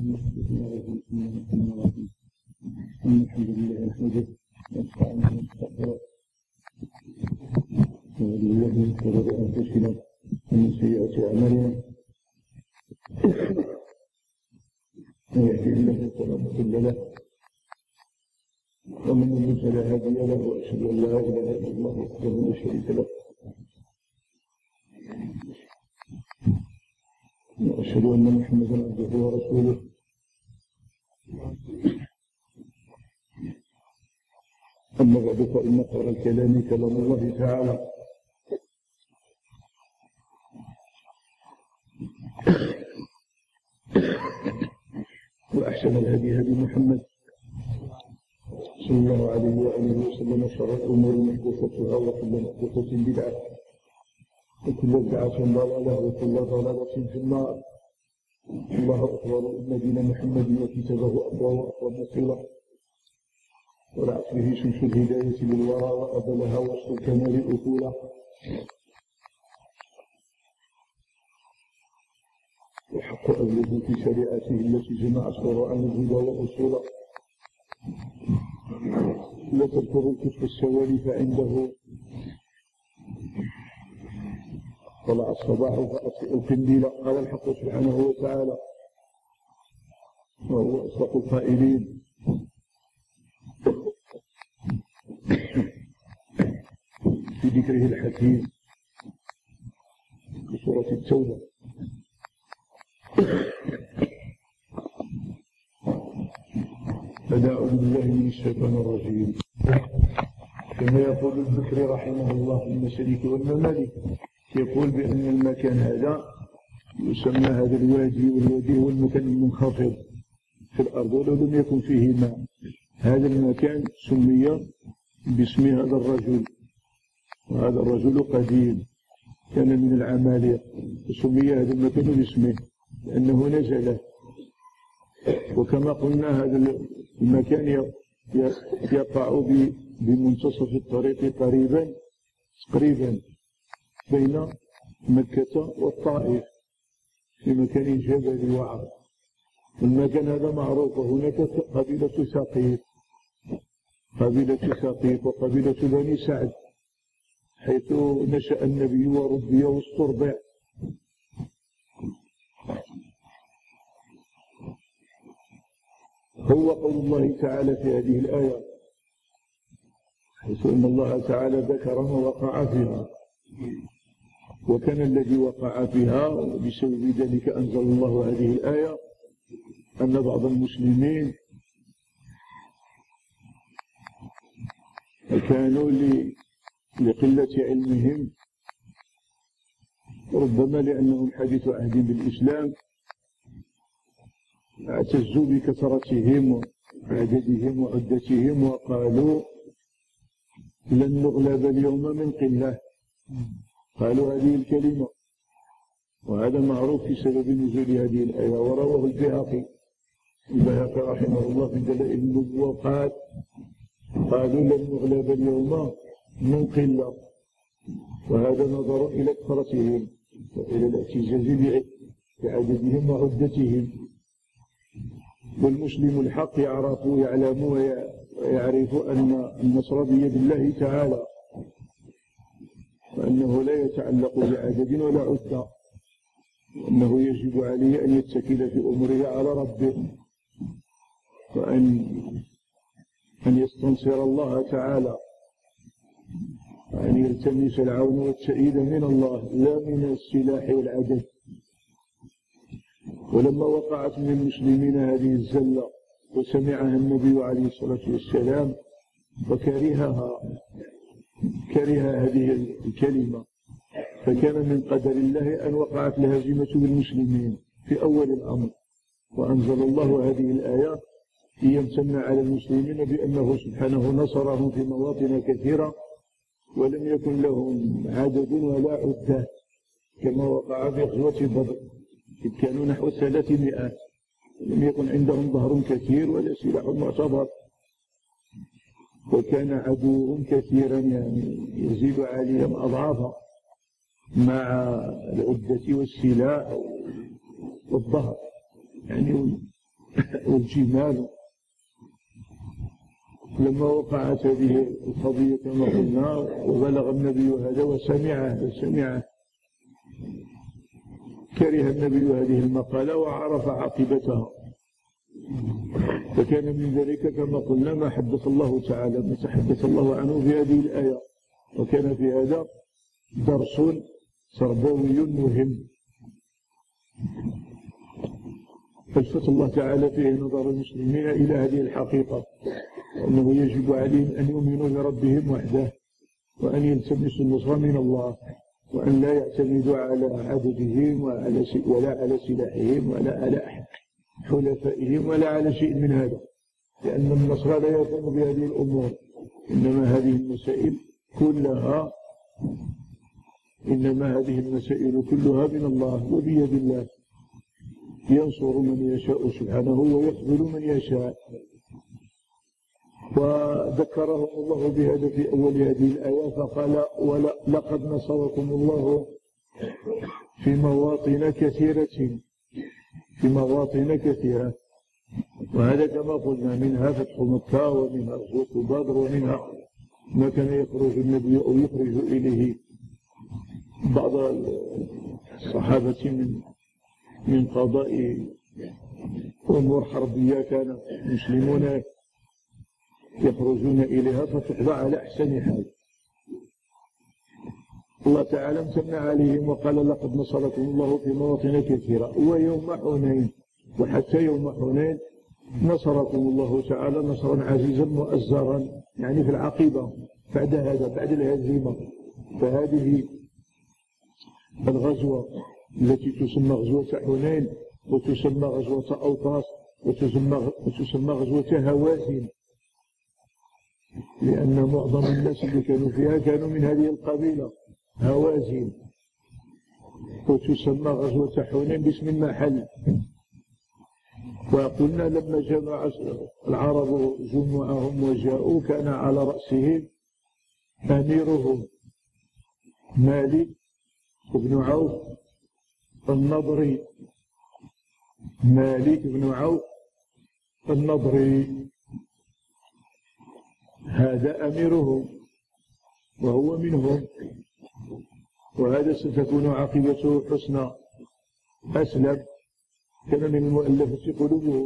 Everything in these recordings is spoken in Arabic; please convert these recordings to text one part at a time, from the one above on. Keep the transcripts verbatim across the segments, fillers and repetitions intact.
الحمد لله نحمده ونستعينه ونستغفره ونعوذ بالله من شرور انفسنا ومن سيئات اعمالنا من يهده الله فلا مضل له ومن يضلل فلا هادي له واشهد ان لا اله الا الله وحده لا شريك له واشهد ان محمدا عبده ورسوله. أما بعد فإن خير الكلام كلام الله تعالى وأحسن الهدي هدي محمد صلى الله عليه وآله وسلم وشر الأمور محدثاتها وكل محدثة بدعة وكل بدعة ضلالة وكل ضلالة في النار. الله أكبر إن دين محمد وكتابه أقوى وأقوى مصيرا ورعت به شمس الهداية للورى وأبلها وسط الكمال أصولا. وحق أبلغ في شريعته التي جمعت قرآن الهدى وأصولا. لا تذكر كتب السوالي فعنده طلع الصباح فأطفئ القنديل. قال الحق سبحانه وتعالى وهو أصدق القائلين في ذكره الحكيم في سورة التوبة فأعوذ بالله من الشيطان الرجيم. كما يقول الذكر رحمه الله في المسالك والممالك يقول بأن المكان هذا يسمى هذا الوادي والوادي هو المكان المنخفض في الأرض ولو لم يكن فيه ماء. هذا المكان سمي باسم هذا الرجل وهذا الرجل قديم كان من العمالقة وسمي هذا المكان باسمه لأنه نزله. وكما قلنا هذا المكان يقع بمنتصف الطريق قريبا قريبا بين مكة والطائف في مكان جبلي وعر. المكان هذا معروف. هناك قبيلة ثقيف قبيلة ثقيف وقبيلة بني سعد حيث نشأ النبي وربي واسترضع. هو قول الله تعالى في هذه الآية حيث أن الله تعالى ذكر ما وقع فيها وكان الذي وقع فيها بسبب ذلك أنزل الله هذه الآية أن بعض المسلمين كانوا لقلة علمهم ربما لأنهم حديث عهد بالإسلام اعتزوا بكثرتهم وعددهم وعدتهم وقالوا لن نغلب اليوم من قلة. قالوا هذه الكلمة وهذا معروف في سبب نزول هذه الآية. ورواه البيهقي البيهقي رحمه الله في دلائل النبوة قال قالوا لن نغلب اليوم من قلة. وهذا نظر إلى كثرتهم وإلى الاعتزاز بعددهم وعدتهم. والمسلم الحق يعرف ويعلم ويعرف أن النصر بيد الله تعالى وأنه لا يتعلق بعدد ولا عدة وأنه يجب عليه أن يتكل في أمره على ربه وأن أن يستنصر الله تعالى وأن يلتمس العون والتأييد من الله لا من السلاح والعدد. ولما وقعت من المسلمين هذه الزلة وسمعها النبي عليه الصلاة والسلام وكرهها كره هذه الكلمة فكان من قدر الله أن وقعت الهزيمة بالمسلمين في أول الأمر. وأنزل الله هذه الآيات ليمتن على المسلمين بأنه سبحانه نصرهم في مواطن كثيرة ولم يكن لهم عدد ولا عدة كما وقع في غزوة بدر إذ كانوا نحو ثلاثمائة لم يكن عندهم ظهر كثير ولا سلاح معتبر وكان عدوهم كثيرا يعني يزيد عليهم أضعافا مع العدة والسلاح والظهر يعني والجمال. لما وقعت هذه القضية كما قلنا وبلغ النبي هذا وسمعه وسمعه كره النبي هذه المقالة وعرف عاقبتها، فكان من ذلك كما قلنا ما حدث الله تعالى ما تحدث الله عنه في هذه الآية، وكان في هذا درس تربوي مهم فالفت الله تعالى فيه نظر المسلمين إلى هذه الحقيقة، أنه يجب عليهم أن يؤمنوا بربهم وحده، وأن يلتمسوا النصر من الله، وأن لا يعتمدوا على عددهم ولا على سلاحهم ولا على حلفائهم ولا على شيء من هذا، لأن النصر لا يكون بهذه الأمور، إنما هذه المسائل كلها إنما هذه المسائل كلها من الله وبيد الله، ينصر من يشاء سبحانه ويخذل من يشاء. وذكرهم الله بهذا في أول هذه الآية فقال ولقد نصركم الله في مواطن كثيرة في مواطن كثيرة، وهذا كما قلنا منها فتح مكة ومنها غزوة بدر ومنها ما كان يخرج النبي أو يخرج إليه بعض الصحابة من من قضاء أمور حربية كان المسلمون يخرجون إليها فتقضى على أحسن حال. الله تعالى امتن عليهم وقال لقد نصركم الله في مواطن كثيرة ويوم حنين، وحتى يوم حنين نصركم الله تعالى نصرا عزيزا مؤزرا، يعني في العقيبة بعد هذا بعد الهزيمة. فهذه الغزوة التي تسمى غزوة حنين وتسمى غزوة أوطاس وتسمى, وتسمى غزوة هوازن، لأن معظم الناس اللي كانوا فيها كانوا من هذه القبيلة هوازن، وتسمى غزوة حنين باسم المحل. وقلنا لما جمع العرب جمعهم وجاءوا كان على رأسهم أميرهم مالك بن عوف النضري، مالك بن عوف النضري هذا أميرهم وهو منهم، وهذا ستكون عاقبته حسنى. أسلم كان من المؤلفة قلوبهم.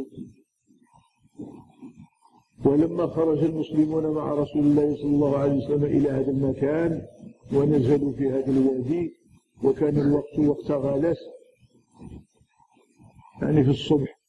ولما خرج المسلمون مع رسول الله صلى الله عليه وسلم إلى هذا المكان ونزلوا في هذا الوادي، وكان الوقت وقت غلس يعني في الصبح،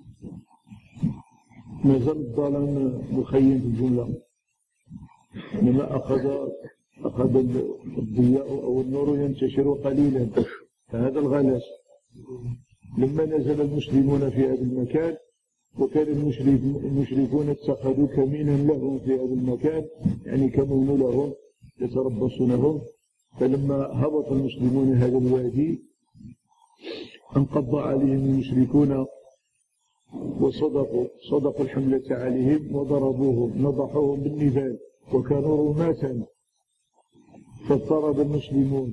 ما زال الظلام مخيم في الجملة، إنما أخذ أخذ الضياء أو النور ينتشر قليلا، فهذا الغلس. لما نزل المسلمون في هذا المكان وكان المشركون اتخذوا كمينا لهم في هذا المكان، يعني كمنوا لهم يتربصونهم، فلما هبط المسلمون هذا الوادي انقض عليهم المشركون وصدقوا صدقوا الحملة عليهم وضربوهم نضحوهم بالنبال وكانوا رماة، فاضطرب المسلمون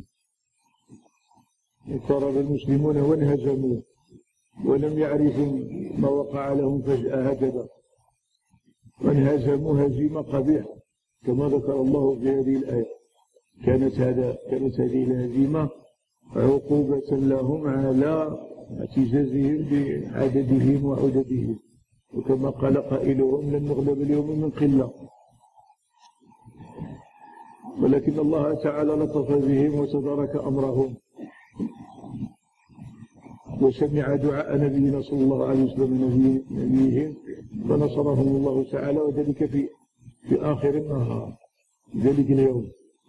اضطرب المسلمون وانهزموا ولم يعرفوا ما وقع لهم فجأة هكذا، وانهزموا هزيمة قبيحة كما ذكر الله في هذه الآية. كانت هذا كانت هذه الهزيمة عقوبة لهم على اعتزازهم بعددهم وعددهم، وكما قال قائلهم لن نغلب اليوم من قلة، ولكن الله تعالى لطف بهم وتدارك أمرهم وسمع دعاء نبينا صلى الله عليه وسلم نبيهم فنصرهم الله تعالى، وذلك في في آخر النهار ذلك اليوم.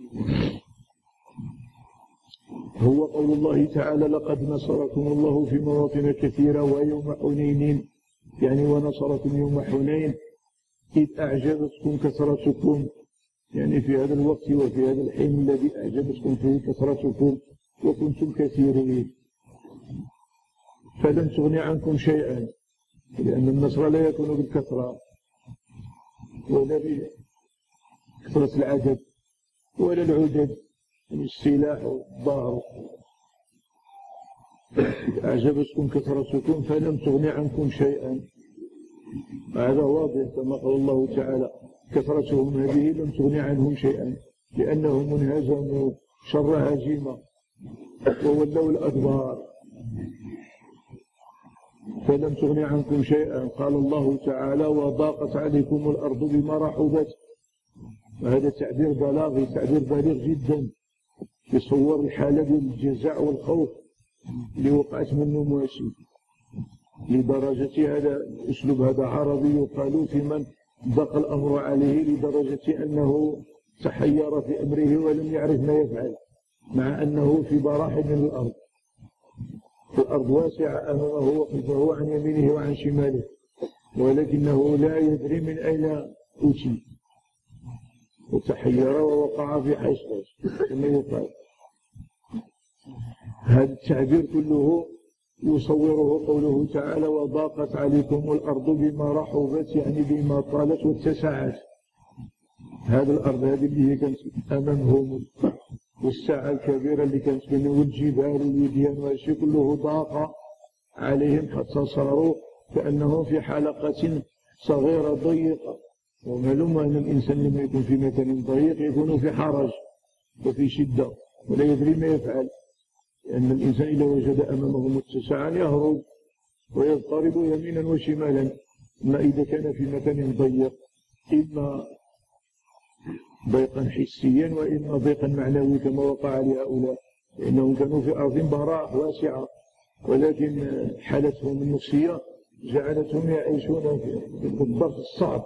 هو قول الله تعالى لقد نصركم الله في مواطن كثيرة ويوم حنين، يعني ونصركم يوم حنين إذ أعجبتكم كثرتكم، يعني في هذا الوقت وفي هذا الحين الذي أعجبتكم فيه كثرتكم وكنتم كثيرين، فلم تغني عنكم شيئا، لأن النصر لا يكون بالكثرة ولا بكثرة العدد ولا العدد، يعني السلاح والظهر. أعجبتكم كثرتكم فلم تغني عنكم شيئا، هذا واضح كما قال الله تعالى كثرتهم هذه لم تغني عنهم شيئا لأنهم انهزموا شر هزيمة وولوا الأدبار فلم تغني عنكم شيئا. قال الله تعالى وضاقت عليكم الأرض بما رحبت، وهذا تعبير بلاغي تعبير بالغ جدا يصور الحالة ديال الجزع والخوف اللي وقعت منه مواشي لدرجة هذا الأسلوب هذا عربي يقال في من ضاق الأمر عليه لدرجة أنه تحير في أمره ولم يعرف ما يفعل مع أنه في براح من الأرض، الأرض واسعة أمامه وخلفه عن يمينه وعن شماله ولكنه لا يدري من أين أتي وتحير ووقع في حيص كما يقال. هذا التعبير كله يصوره قوله تعالى وضاقت عليكم الأرض بما رحبت يعني بما طالت واتسعت. هذه الأرض هذه اللي هي كانت أمامهم والساعة الكبيرة اللي كانت بينهم والجبال والوديان والشيء كله ضاق عليهم حتى صاروا كأنهم في حلقة صغيرة ضيقة. ومعلوم أن الإنسان لما يكون في مكان ضيق يكون في حرج وفي شدة ولا يدري ما يفعل، لأن الإنسان إذا وجد أمامه متسعا يهرب ويضطرب يمينا وشمالا. أما إذا كان في مكان ضيق إما ضيقا حسيا وإما ضيقا معنوي كما وقع لهؤلاء، لأنهم كانوا في أرض براح واسعة ولكن حالتهم النفسية جعلتهم يعيشون في الضغط الصعب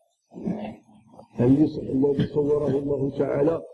الذي صوره الله تعالى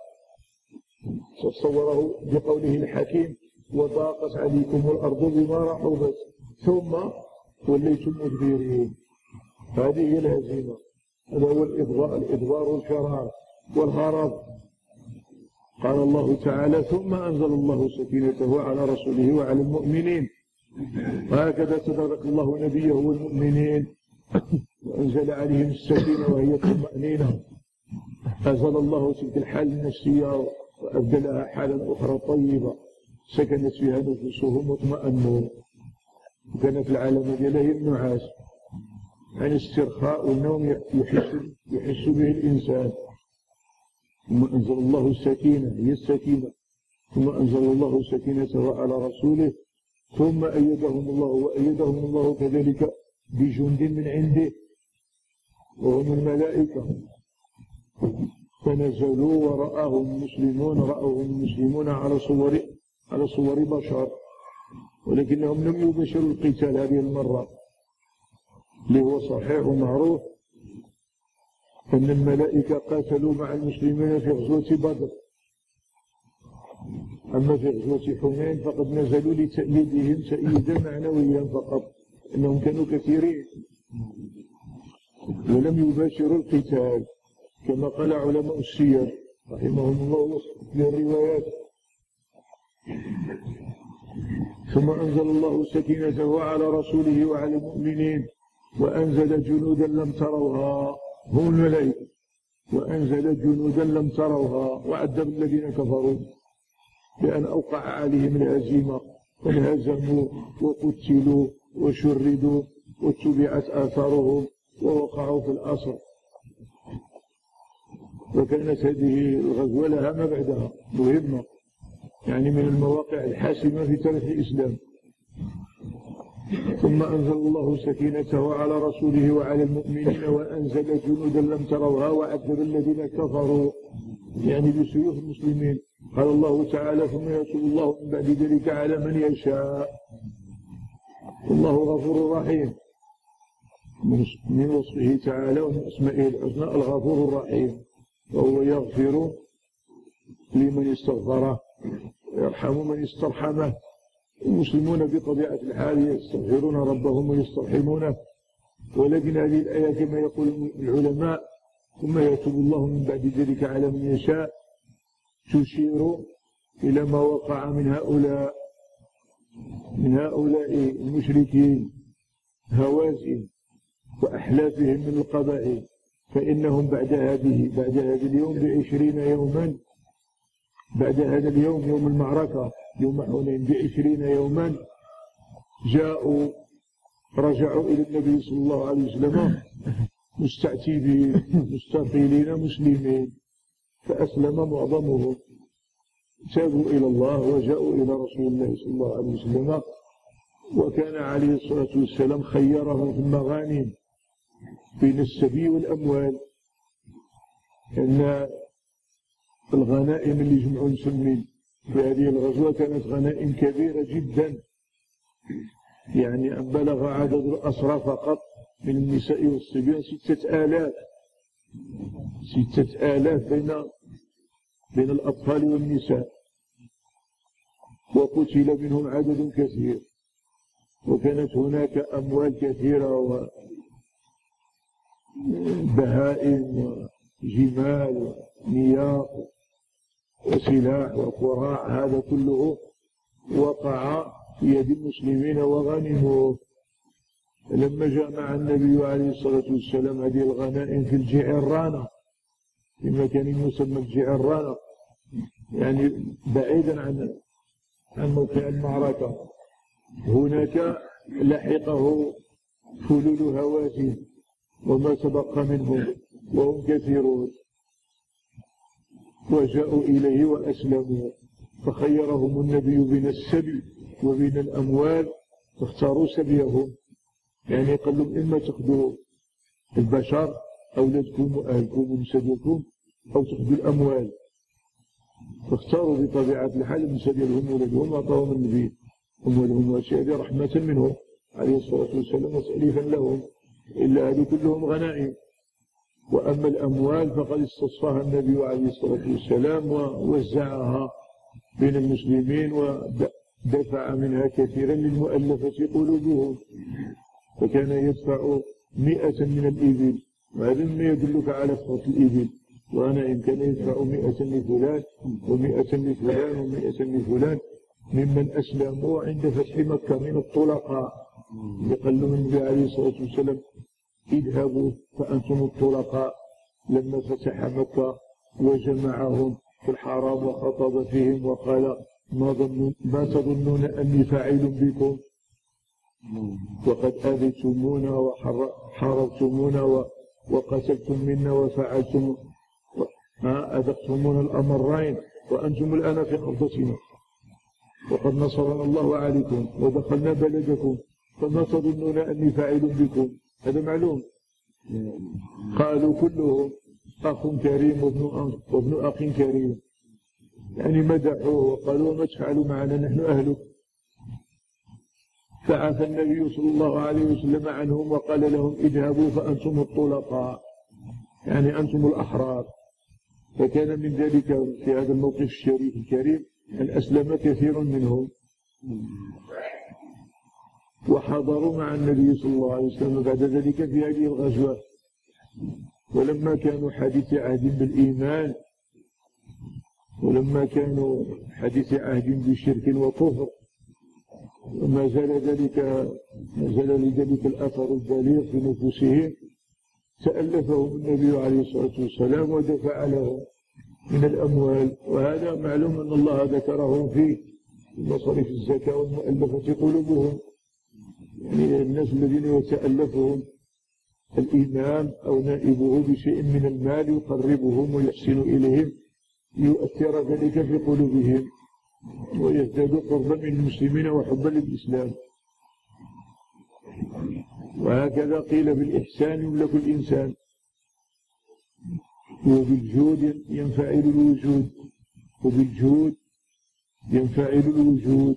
صوره بقوله الحكيم وضاقت عليكم الأرض بما رحبت ثم وليتم مدبرين. هذه هي الهزيمة، هذا هو الإدبار الإدبار والفرار والهرب. قال الله تعالى ثم أنزل الله سكينته على رسوله وعلى المؤمنين، وهكذا تبارك الله نبيه والمؤمنين وأنزل عليهم السكينة وهي الطمأنينة. أزال الله تلك الحالة النفسية وأبدلها حالا أخرى طيبة سكنت فيها نفوسهم واطمأنوا. وكانت العلامة ديالها هي النعاس عن استرخاء والنوم يحس يحس به الإنسان. ثم أنزل الله السكينة هي السكينة ثم أنزل الله سكينته على رسوله ثم أيدهم الله وأيدهم الله كذلك بجند من عنده وهم الملائكة فنزلوا ورآهم المسلمون رأوهم المسلمون على صور على صور بشر، ولكنهم لم يبشروا القتال هذه المرة اللي هو صحيح ومعروف أن الملائكة قاتلوا مع المسلمين في غزوة بدر. أما في غزوة حنين فقد نزلوا لتأييدهم تأييدا معنويا فقط إنهم كانوا كثيرين ولم يباشروا القتال كما قال علماء السير رحمهم الله في الروايات. ثم أنزل الله سكينته على رسوله وعلى المؤمنين وأنزل جنودا لم تروها هم الملائكة وأنزل جنودا لم تروها وعذب الذين كفروا بأن أوقع عليهم الهزيمة فانهزموا وقتلوا وشردوا واتبعت آثارهم ووقعوا في الأسر. وكانت هذه الغزوة لها ما بعدها مهمة يعني من المواقع الحاسمة في تاريخ الإسلام. ثم أنزل الله سكينته على رسوله وعلى المؤمنين وأنزل جنودا لم تروها وعذب الذين كفروا يعني بسيوف المسلمين. قال الله تعالى ثم يتوب الله من بعد ذلك على من يشاء والله غفور رحيم. من وصفه تعالى ومن أسمائه الحسنى الغفور الرحيم، وهو يغفر لمن استغفره ويرحم من استرحمه. المسلمون بطبيعة الحال يستغفرون ربهم ويسترحمونه، ولكن هذه الآية كما يقول العلماء ثم يتوب الله من بعد ذلك على من يشاء تشير إلى ما وقع من هؤلاء من هؤلاء المشركين هوازن وأحلافهم من القبائل، فإنهم بعد هذه بعد هذا اليوم بعشرين يوما بعد هذا اليوم يوم المعركة يوم حنين بعشرين يوما جاءوا رجعوا إلى النبي صلى الله عليه وسلم مستعتبين مستقيلين مسلمين، فأسلم معظمهم، تابوا إلى الله وجاءوا إلى رسول الله صلى الله عليه وسلم. وكان عليه الصلاة والسلام خيرهم في المغانم بين السبي والأموال، أن الغنائم اللي جمعوا المسلمين في هذه الغزوة كانت غنائم كبيرة جدا، يعني أن بلغ عدد الأسرى فقط من النساء والصبيان ستة آلاف ستة آلاف بين بين الأطفال والنساء، وقتل منهم عدد كثير، وكانت هناك أموال كثيرة وبهائم وجمال ومياه وسلاح وقراع، هذا كله وقع في يد المسلمين وغنموه. لما جمع النبي عليه الصلاة والسلام هذه الغنائم في الجعرانة، في مكان يسمى الجعرانة، يعني بعيدا عن عن موقع المعركة، هناك لحقه فلول هوازن وما تبقى منهم وهم كثيرون، وجاءوا إليه وأسلموا، فخيرهم النبي بين السبي وبين الأموال، فاختاروا سبيهم، يعني قال لهم إما تأخذوا البشر أولادكم وأهلكم ومسادكم أو تأخذوا الأموال، فاختاروا بطبيعة الحال مسادهم ولدهم وأعطاهم النبي أموالهم وأشياء هذه رحمة منهم عليه الصلاة والسلام وتأليفا لهم، إلا هذه كلهم غنائم. وأما الأموال فقد استصفاها النبي عليه الصلاة والسلام ووزعها بين المسلمين ودفع منها كثيرا للمؤلفة قلوبهم، فكان يدفع مئة من الإبل، وهذا ما يدلك على كثرة الإبل، وأنا كان يدفع مئة لفلان ومئة لفلان ومئة لفلان ممن أسلموا عند فتح مكة من الطلقاء. قال لهم النبي عليه الصلاة والسلام اذهبوا فأنتم الطلقاء، لما فتح مكة وجمعهم في الحرام وخطب فيهم وقال ما, ظنون ما تظنون أني فاعل بكم، وقد آذيتمونا وحاربتمونا وقتلتم منا وفعلتم أذقتمونا الأمرين وأنتم الآن في قبضتنا، وقد نصرنا الله عليكم ودخلنا بلدكم، فما تظنون أني فاعل بكم؟ هذا معلوم. قالوا كلهم أخ كريم وابن, وابن أخ كريم، يعني مدحوه وقالوا ما تفعلوا معنا نحن أهلك. فعفى النبي صلى الله عليه وسلم عنهم وقال لهم اذهبوا فأنتم الطلقاء، يعني أنتم الأحرار. فكان من ذلك في هذا الموقف الشريف الكريم أن أسلم كثير منهم وحضروا مع النبي صلى الله عليه وسلم بعد ذلك في هذه الغزوة. ولما كانوا حديث عهد بالإيمان ولما كانوا حديث عهد بالشرك وكفر، وما زال ذلك ما زال لذلك الأثر البليغ في نفوسهم، تألفهم النبي عليه الصلاة والسلام ودفع لهم من الأموال. وهذا معلوم أن الله ذكرهم في مصاريف الزكاة والمؤلفة قلوبهم، يعني الناس الذين يتألفهم الإمام أو نائبه بشيء من المال يقربهم ويحسن إليهم ليؤثر ذلك في قلوبهم ويزداد قربا من المسلمين وحبا للإسلام. وهكذا قيل بالإحسان يملك الإنسان، وبالجود ينفعل الوجود، وبالجود ينفعل الوجود،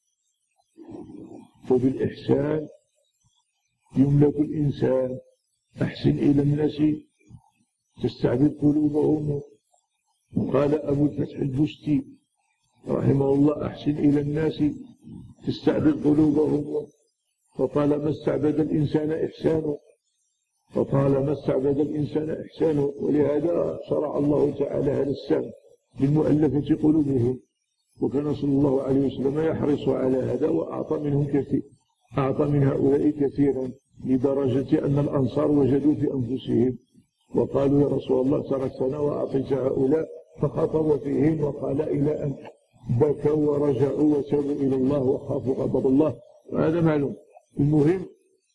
وبالإحسان يملك الإنسان. أحسن إلى الناس تستعبد قلوبهم. قال أبو الفتح البستي رحمه الله أحسن إلى الناس تستعبد قلوبهم، فطالما استعبد الإنسان إحسانه فطالما استعبد الإنسان إحسانه. ولهذا شرع الله تعالى هذا السهم للمؤلفة قلوبهم، وكان صلى الله عليه وسلم يحرص على هذا وأعطى منهم كثير، أعطى من هؤلاء كثيرا، لدرجة أن الأنصار وجدوا في أنفسهم وقالوا يا رسول الله تركتنا وأعطيت هؤلاء، فخطب فيهم وقال إلى أن بكوا ورجعوا وتابوا إلى الله وخافوا غضب الله. وهذا معلوم. المهم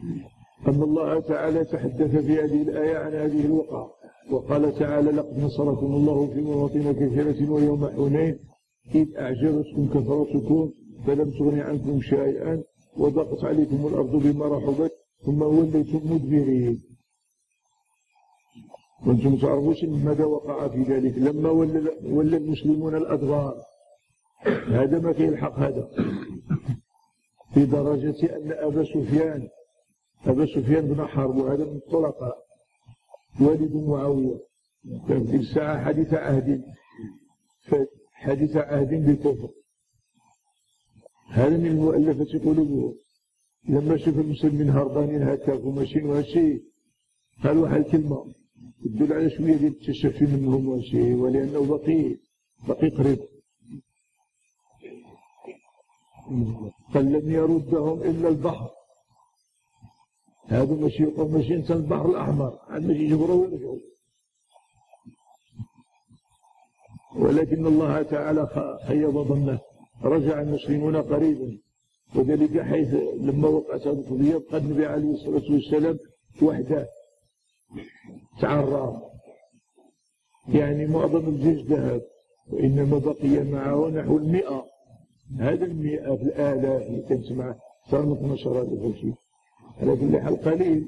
أن الله تعالى تحدث في هذه الآية عن هذه الوقعة، وقال تعالى: لقد نصركم الله في مواطن كثيرة ويوم حنين إذ أعجبتكم كثرتكم فلم تغن عنكم شيئا وضاقت عليكم الأرض بما رحبت ثم وليتم مدبرين. وأنتم تعرفون ماذا وقع في ذلك لما ولى المسلمون الأدبار. هذا ما يلحق هذا، في درجة أن أبا سفيان أبا سفيان بن حرب، وهذا من الطلقاء والد معاوية، كان في الساعة حديث عهد حديث عهد بالكفر. هذا من المؤلفة قلوبهم. لما شوف المسلمين هربانين هكاك وماشيين وهالشيء، قالوا واحد الكلمة تدل على شوية ديال التشفي منهم وهالشيء، ولأنه بقي بقي قريب. قال: لم يردهم إلا البحر. هذا ماشي يقول ماشي إنسان البحر الأحمر، عاد ماشي يجبروا ويرجعوا. ولكن الله تعالى خيب ظنه، رجع المسلمون قريبا. وذلك حيث لما وقعت هذه القضية بقى النبي عليه الصلاة والسلام وحده تعرى، يعني معظم الجيش ذهب، وإنما بقي معه نحو المئة. هذا المئة في الآلاف اللي كانت معه صار من اثناشر ألف شيء، على كل حال قليل.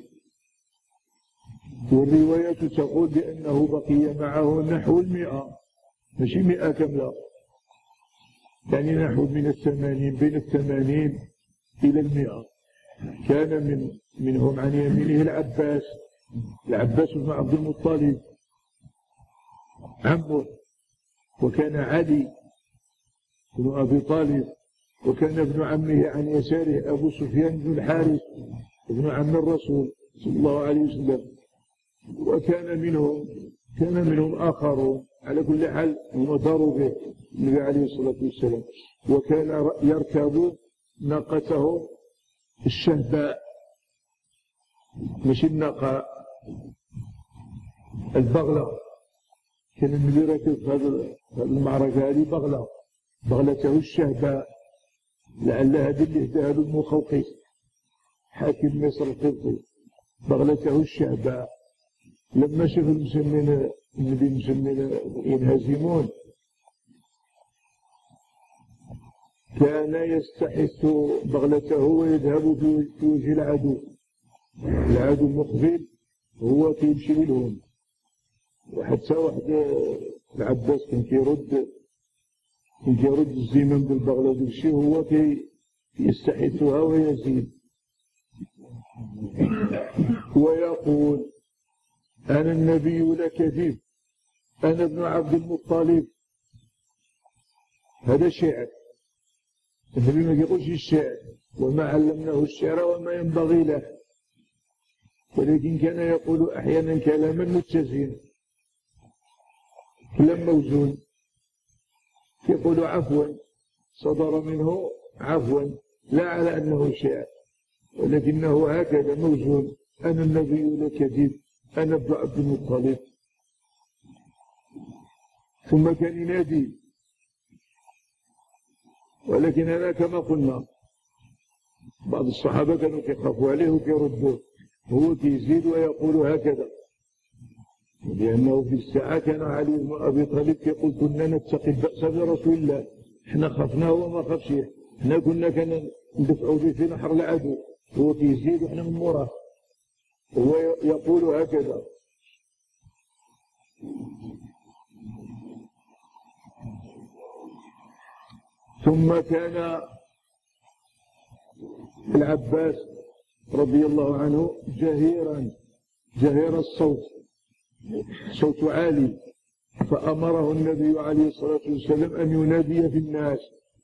والروايات تقول بأنه بقي معه نحو المئة، ماشي مئة كاملة، يعني نحو من الثمانين، بين الثمانين إلى المئة. كان من منهم عن يمينه العباس العباس بن عبد المطلب عمه، وكان علي بن أبي طالب، وكان ابن عمه عن يساره أبو سفيان بن الحارث ابن عم الرسول صلى الله عليه وسلم. وكان منهم كان منهم آخرون، على كل حال هم داروا به النبي عليه الصلاة والسلام. وكان يركب ناقته الشهباء، مش الناقة، البغلة. كان النبي راكب في هذه المعركة هذه بغلة، بغلته الشهباء، لعل هذه اللي اهداها له المخوقي حاكم مصر القبطي، بغلته الشهباء. لما شاف المسلمين النبي المسلمين ينهزمون، كان يستحث بغلته ويذهب في وجه العدو. العدو مقبل هو كيمشي لهم، وحتى واحد العباس كان كيرد كان كيرد الزمام بالبغلة وداك الشيء، هو كيستحثها ويزيد ويقول: أنا النبي لا كذب، أنا ابن عبد المطلب. هذا شعر، النبي ما يقولش الشعر، وما علمناه الشعر وما ينبغي له، ولكن كان يقول أحيانا كلاما متزنا، كلام موزون. يقول عفوا، صدر منه عفوا، لا على أنه شعر، ولكنه هكذا موزون: أنا النبي لا كذب، أنا ابن عبد المطلب. ثم كان ينادي، ولكن أنا كما قلنا بعض الصحابة كانوا يخافوا عليه ويردوه، هو كيزيد ويقول هكذا، لأنه في الساعة كان علي بن أبي طالب يقول: كنا نتقي البأس برسول الله، احنا خفناه وما خفش، احنا كنا كان ندفعوا به في نحر العدو، هو كيزيد واحنا من موراه، هو يقول هكذا. ثم كان العباس رضي الله عنه جهيرا جهير الصوت، صوت عالي، فأمره النبي عليه الصلاة والسلام أن ينادي في الناس: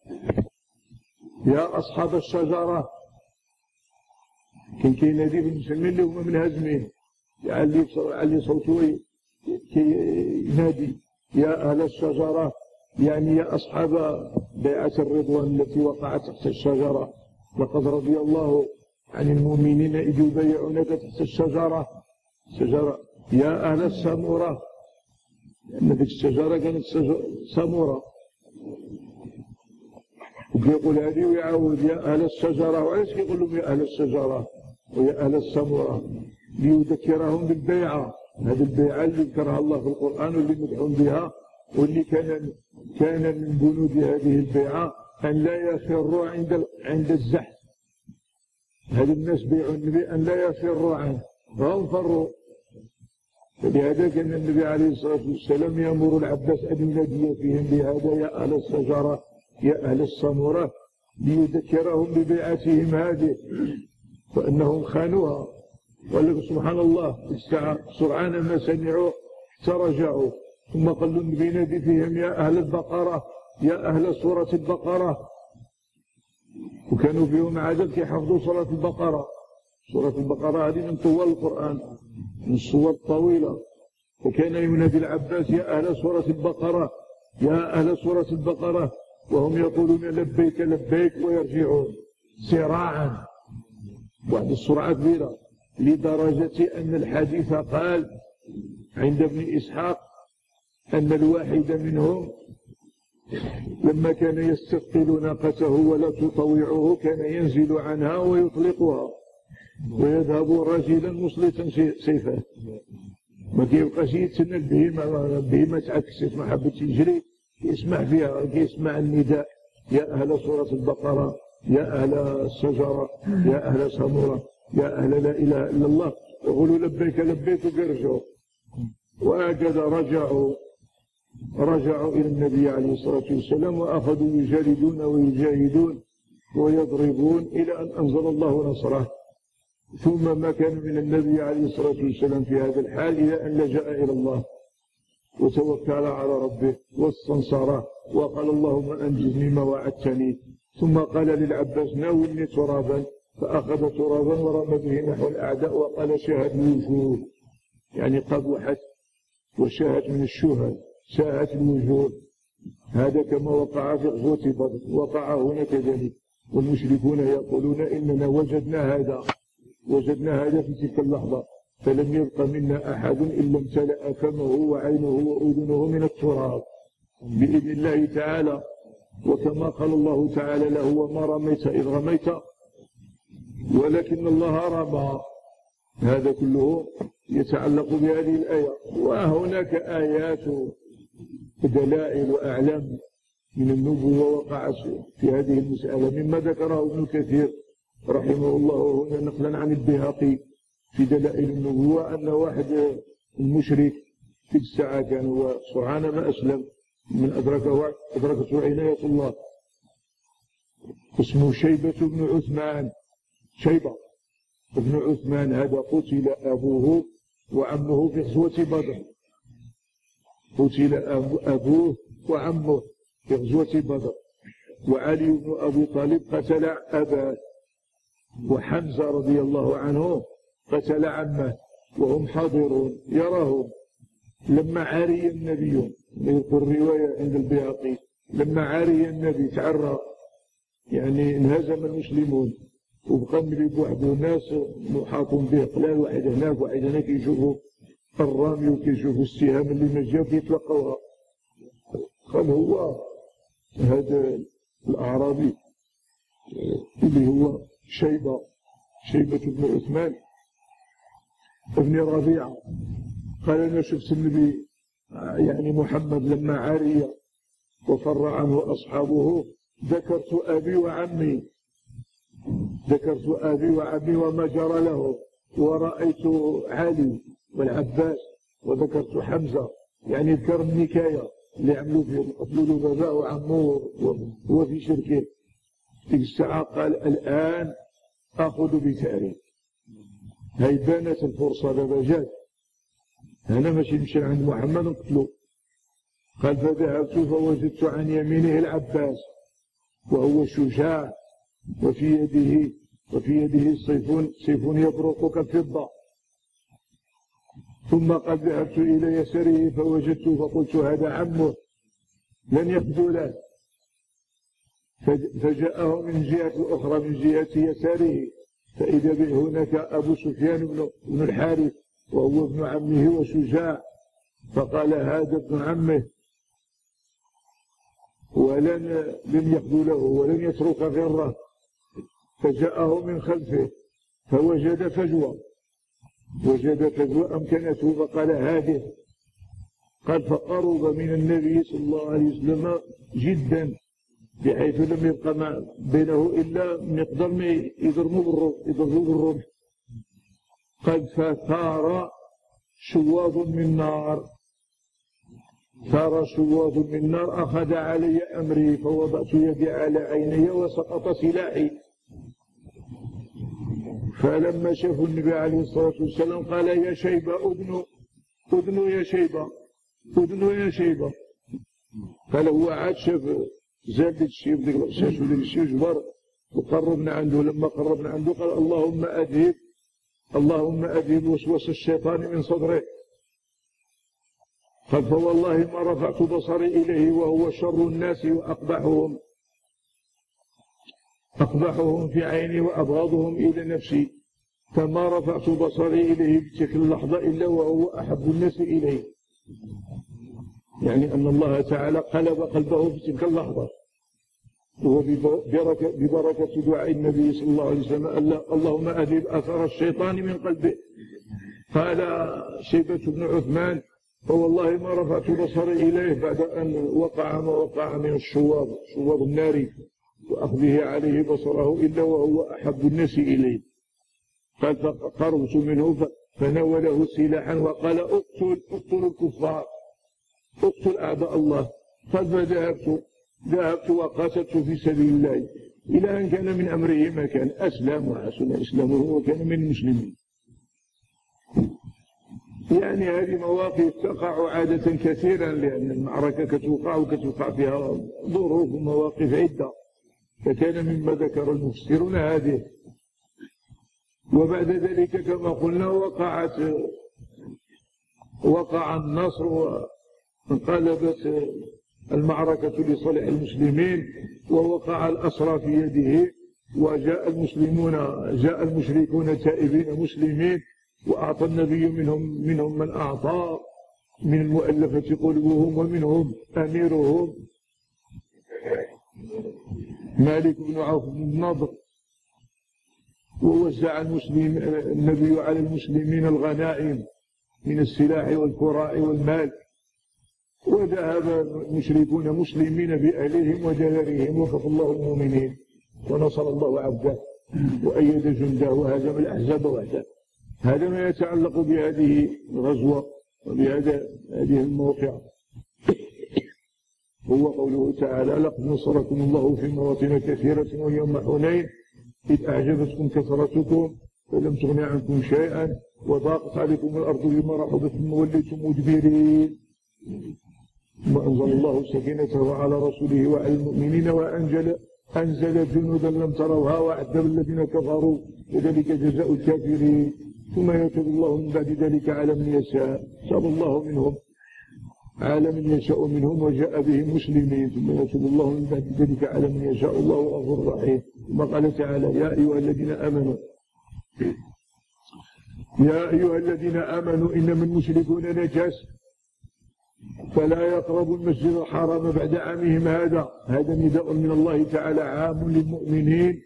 يا أصحاب الشجرة. كان كينادي في المسلمين اللي هما منهزمين، يعلي صوته ينادي: يا أهل الشجرة، يعني يا أصحاب بيعة الرضوان التي وقعت تحت الشجرة، لقد رضي الله عن المؤمنين إذ يبايعونك تحت الشجرة. شجرة يا أهل السمورة، لأن ذيك الشجرة كانت سمورة. ويقول هذه ويعاود: يا أهل الشجرة. وعلاش كيقول لهم يا أهل الشجرة؟ ويا أهل السمرة ليذكرهم بالبيعة. هذه البيعة اللي ذكرها الله في القرآن واللي مدحون بها، واللي كان كان من بنود هذه البيعة أن لا يفروا عند عند الزحف. هذا الناس بيعوا النبي أن لا يفروا عنه، فهم فروا. فلهذا كان النبي عليه الصلاة والسلام يأمر العباس أن ينادي فيهم بهذا: يا أهل الشجرة يا أهل السمرة، ليذكرهم ببيعتهم هذه فإنهم خانوها. ولكن سبحان الله سرعان ما سمعوا ترجعوا، ثم قال النبي ينادي فيهم: يا أهل البقرة يا أهل سورة البقرة. وكانوا فيهم عدد يحفظوا سورة البقرة. سورة البقرة هذه من طوال القرآن، من السور الطويلة. فكان ينادي العباس: يا أهل سورة البقرة يا أهل سورة البقرة، وهم يقولون: لبيك لبيك، ويرجعون سراعا. بعد السرعة كبيرة، لدرجة أن الحديث قال عند ابن إسحاق أن الواحد منهم لما كان يستثقل ناقته ولا تطوعه كان ينزل عنها ويطلقها ويذهب راجلا مسلطا سيفه. ما كيبقاش يتسنى البهيمة، البهيمة تعكست ما حبت يجري، يسمع فيها، يسمع النداء: يا أهل سورة البقرة يا أهل الشجرة يا أهل سمورة يا أهل لا إله إلا الله، يقولوا لبيك لبيك ويرجعوا. وهكذا رجعوا رجعوا إلى النبي عليه الصلاة والسلام، وأخذوا يجالدون ويجاهدون ويضربون إلى أن أنزل الله نصره. ثم ما كان من النبي عليه الصلاة والسلام في هذا الحال إلى أن لجأ إلى الله وتوكل على ربه واستنصره وقال: اللهم أنجزني ما وعدتني. ثم قال للعباس: ناولني ترابا، فأخذ ترابا ورمى به نحو الأعداء وقال: شاهد الوجوه، يعني قبوحت وشاهد من الشهد، شاهت الوجوه. هذا كما وقع في غزوة بدر وقع هنا كذلك. والمشركون يقولون: إننا وجدنا هذا وجدنا هذا في تلك اللحظة، فلم يبق منا أحد إلا امتلأ فمه وعينه وأذنه من التراب بإذن الله تعالى. وكما قال الله تعالى له: وما رميت إذ رميت ولكن الله رمى. هذا كله يتعلق بهذه الآية. وهناك آيات دلائل وأعلام من النبوة وقعت في هذه المسألة، مما ذكره ابن كثير رحمه الله هنا نقلا عن البيهقي في دلائل النبوة أن واحد المشرك في الساعة كان هو سرعان ما أسلم من أدركه أدركته عناية الله، اسمه شيبة بن عثمان. شيبة بن عثمان هذا قتل أبوه وعمه في غزوة بدر. قتل أبوه وعمه في غزوة بدر. وعلي بن أبي طالب قتل أباه، وحمزة رضي الله عنه قتل عمه، وهم حاضرون يراهم. لما عاري النبي، يذكر الرواية عند البيهقي، لما عاري النبي تعرى، يعني انهزم المسلمون وبقى النبي بوحده، الناس محاطون به، قلال واحد هناك واحد هناك، كيشوفوا الرامي وكيشوفوا السهام اللي مجاو كيتلقوها. قال: هو هذا الأعرابي اللي هو شيبة شيبة بن عثمان ابن ربيعة، قال: أنا شفت النبي يعني محمد لما عاري وفر عنه أصحابه ذكرت أبي وعمي ذكرت أبي وعمي وما جرى له، ورأيت علي والعباس وذكرت حمزة، يعني ذكر النكاية اللي عملوا فيهم، قتلوا له باباه وعمه وهو في شركه. في الساعة قال: الآن أخذ بتاريخ، هاي بانت الفرصة دابا جات، أنا ماشي نمشي عند محمد نقتلو. قال: فذهبت فوجدت عن يمينه العباس وهو شجاع، وفي يده وفي يده سيف سيف يبرق كالفضة. ثم قد ذهبت إلى يساره فوجدته فقلت: هذا عمه لن يخذله. فجاءه من جهة أخرى من جهة يساره، فإذا به هناك أبو سفيان بن الحارث وهو ابن عمه وشجاع، فقال: هذا ابن عمه ولن لن يخذله ولن يترك غره. فجاءه من خلفه فوجد فجوة وجد فجوة أمكنته فقال هذه. قال فقرب من النبي صلى الله عليه وسلم جدا بحيث لم يبقى بينه إلا مقدار ما يضربه بالرمح. قد فثار شواظ من نار ثار شواظ من نار أخذ علي أمري فوضعت يدي على عيني وسقط سلاحي. فلما شافوا النبي عليه الصلاة والسلام قال يا شيبة أذنوا أذنوا يا شيبة أذنوا يا شيبة. قال هو عاد شاف زاد الشيب ذاك الرشاش وذاك الشيء جبر وقربنا عنده. لما قربنا عنده قال اللهم أذهب اللهم أذهب وسوس الشيطان من صدره. قال فوالله ما رفعت بصري إليه وهو شر الناس وأقبحهم أقبحهم في عيني وأبغضهم إلى نفسي، فما رفعت بصري إليه في تلك اللحظة إلا وهو أحب الناس إليه. يعني أن الله تعالى قلب قلبه في تلك اللحظة، وهو ببركة, ببركة دعاء النبي صلى الله عليه وسلم اللهم أذهب أثر الشيطان من قلبه. قال شيبة بن عثمان فوالله ما رفعت بصري إليه بعد أن وقع ما وقع من الشواظ شواظ النار وأخذه عليه بصره إلا وهو أحب الناس إليه. قال فقربت منه فناوله سلاحا وقال اقتل اقتل الكفار اقتل أعداء الله. قال فذهبت ذهبت وقاتلت في سبيل الله إلى أن كان من أمره ما كان، أسلم وحسن إسلامه وكان من المسلمين. يعني هذه مواقف تقع عادة كثيرا لأن المعركة كتوقع وكتوقع فيها ظروف ومواقف عدة، فكان مما ذكر المفسرون هذه. وبعد ذلك كما قلنا وقعت وقع النصر وانقلبت المعركة لصالح المسلمين ووقع الأسرى في يده، وجاء المسلمون جاء المشركون تائبين مسلمين، وأعطى النبي منهم منهم من أعطى من المؤلفة قلوبهم ومنهم أميرهم مالك بن عوف بن النضر. ووزع المسلم النبي على المسلمين الغنائم من السلاح والكراء والمال، وذهب المشركون مسلمين بأهلهم وديارهم وكفى الله المؤمنين ونصر الله عبده وأيد جنده وهزم الأحزاب وحده. هذا ما يتعلق بهذه الغزوة وبهذا هذه الموقعة. هو قوله تعالى لقد نصركم الله في مواطن كثيرة ويوم حنين إذ أعجبتكم كثرتكم فلم تغن عنكم شيئا وضاقت عليكم الأرض بما رحبت ثم وليتم مدبرين. وأنزل الله سكينته على رسوله وعلى المؤمنين وأنزل أنزل جنودا لم تروها وعذب الذين كفروا وذلك جزاء الكافرين. ثم يتوب الله من بعد ذلك على من يشاء، تاب الله منهم على من يشاء منهم وجاء بهم مسلمين. ثم يتوب الله من بعد ذلك على من يشاء الله غفور رحيم. ثم قال تعالى يا أيها الذين آمنوا يا أيها الذين آمنوا إنما المشركون نجس فلا يقربوا المسجد الحرام بعد عامهم هذا. هذا نداء من الله تعالى عام للمؤمنين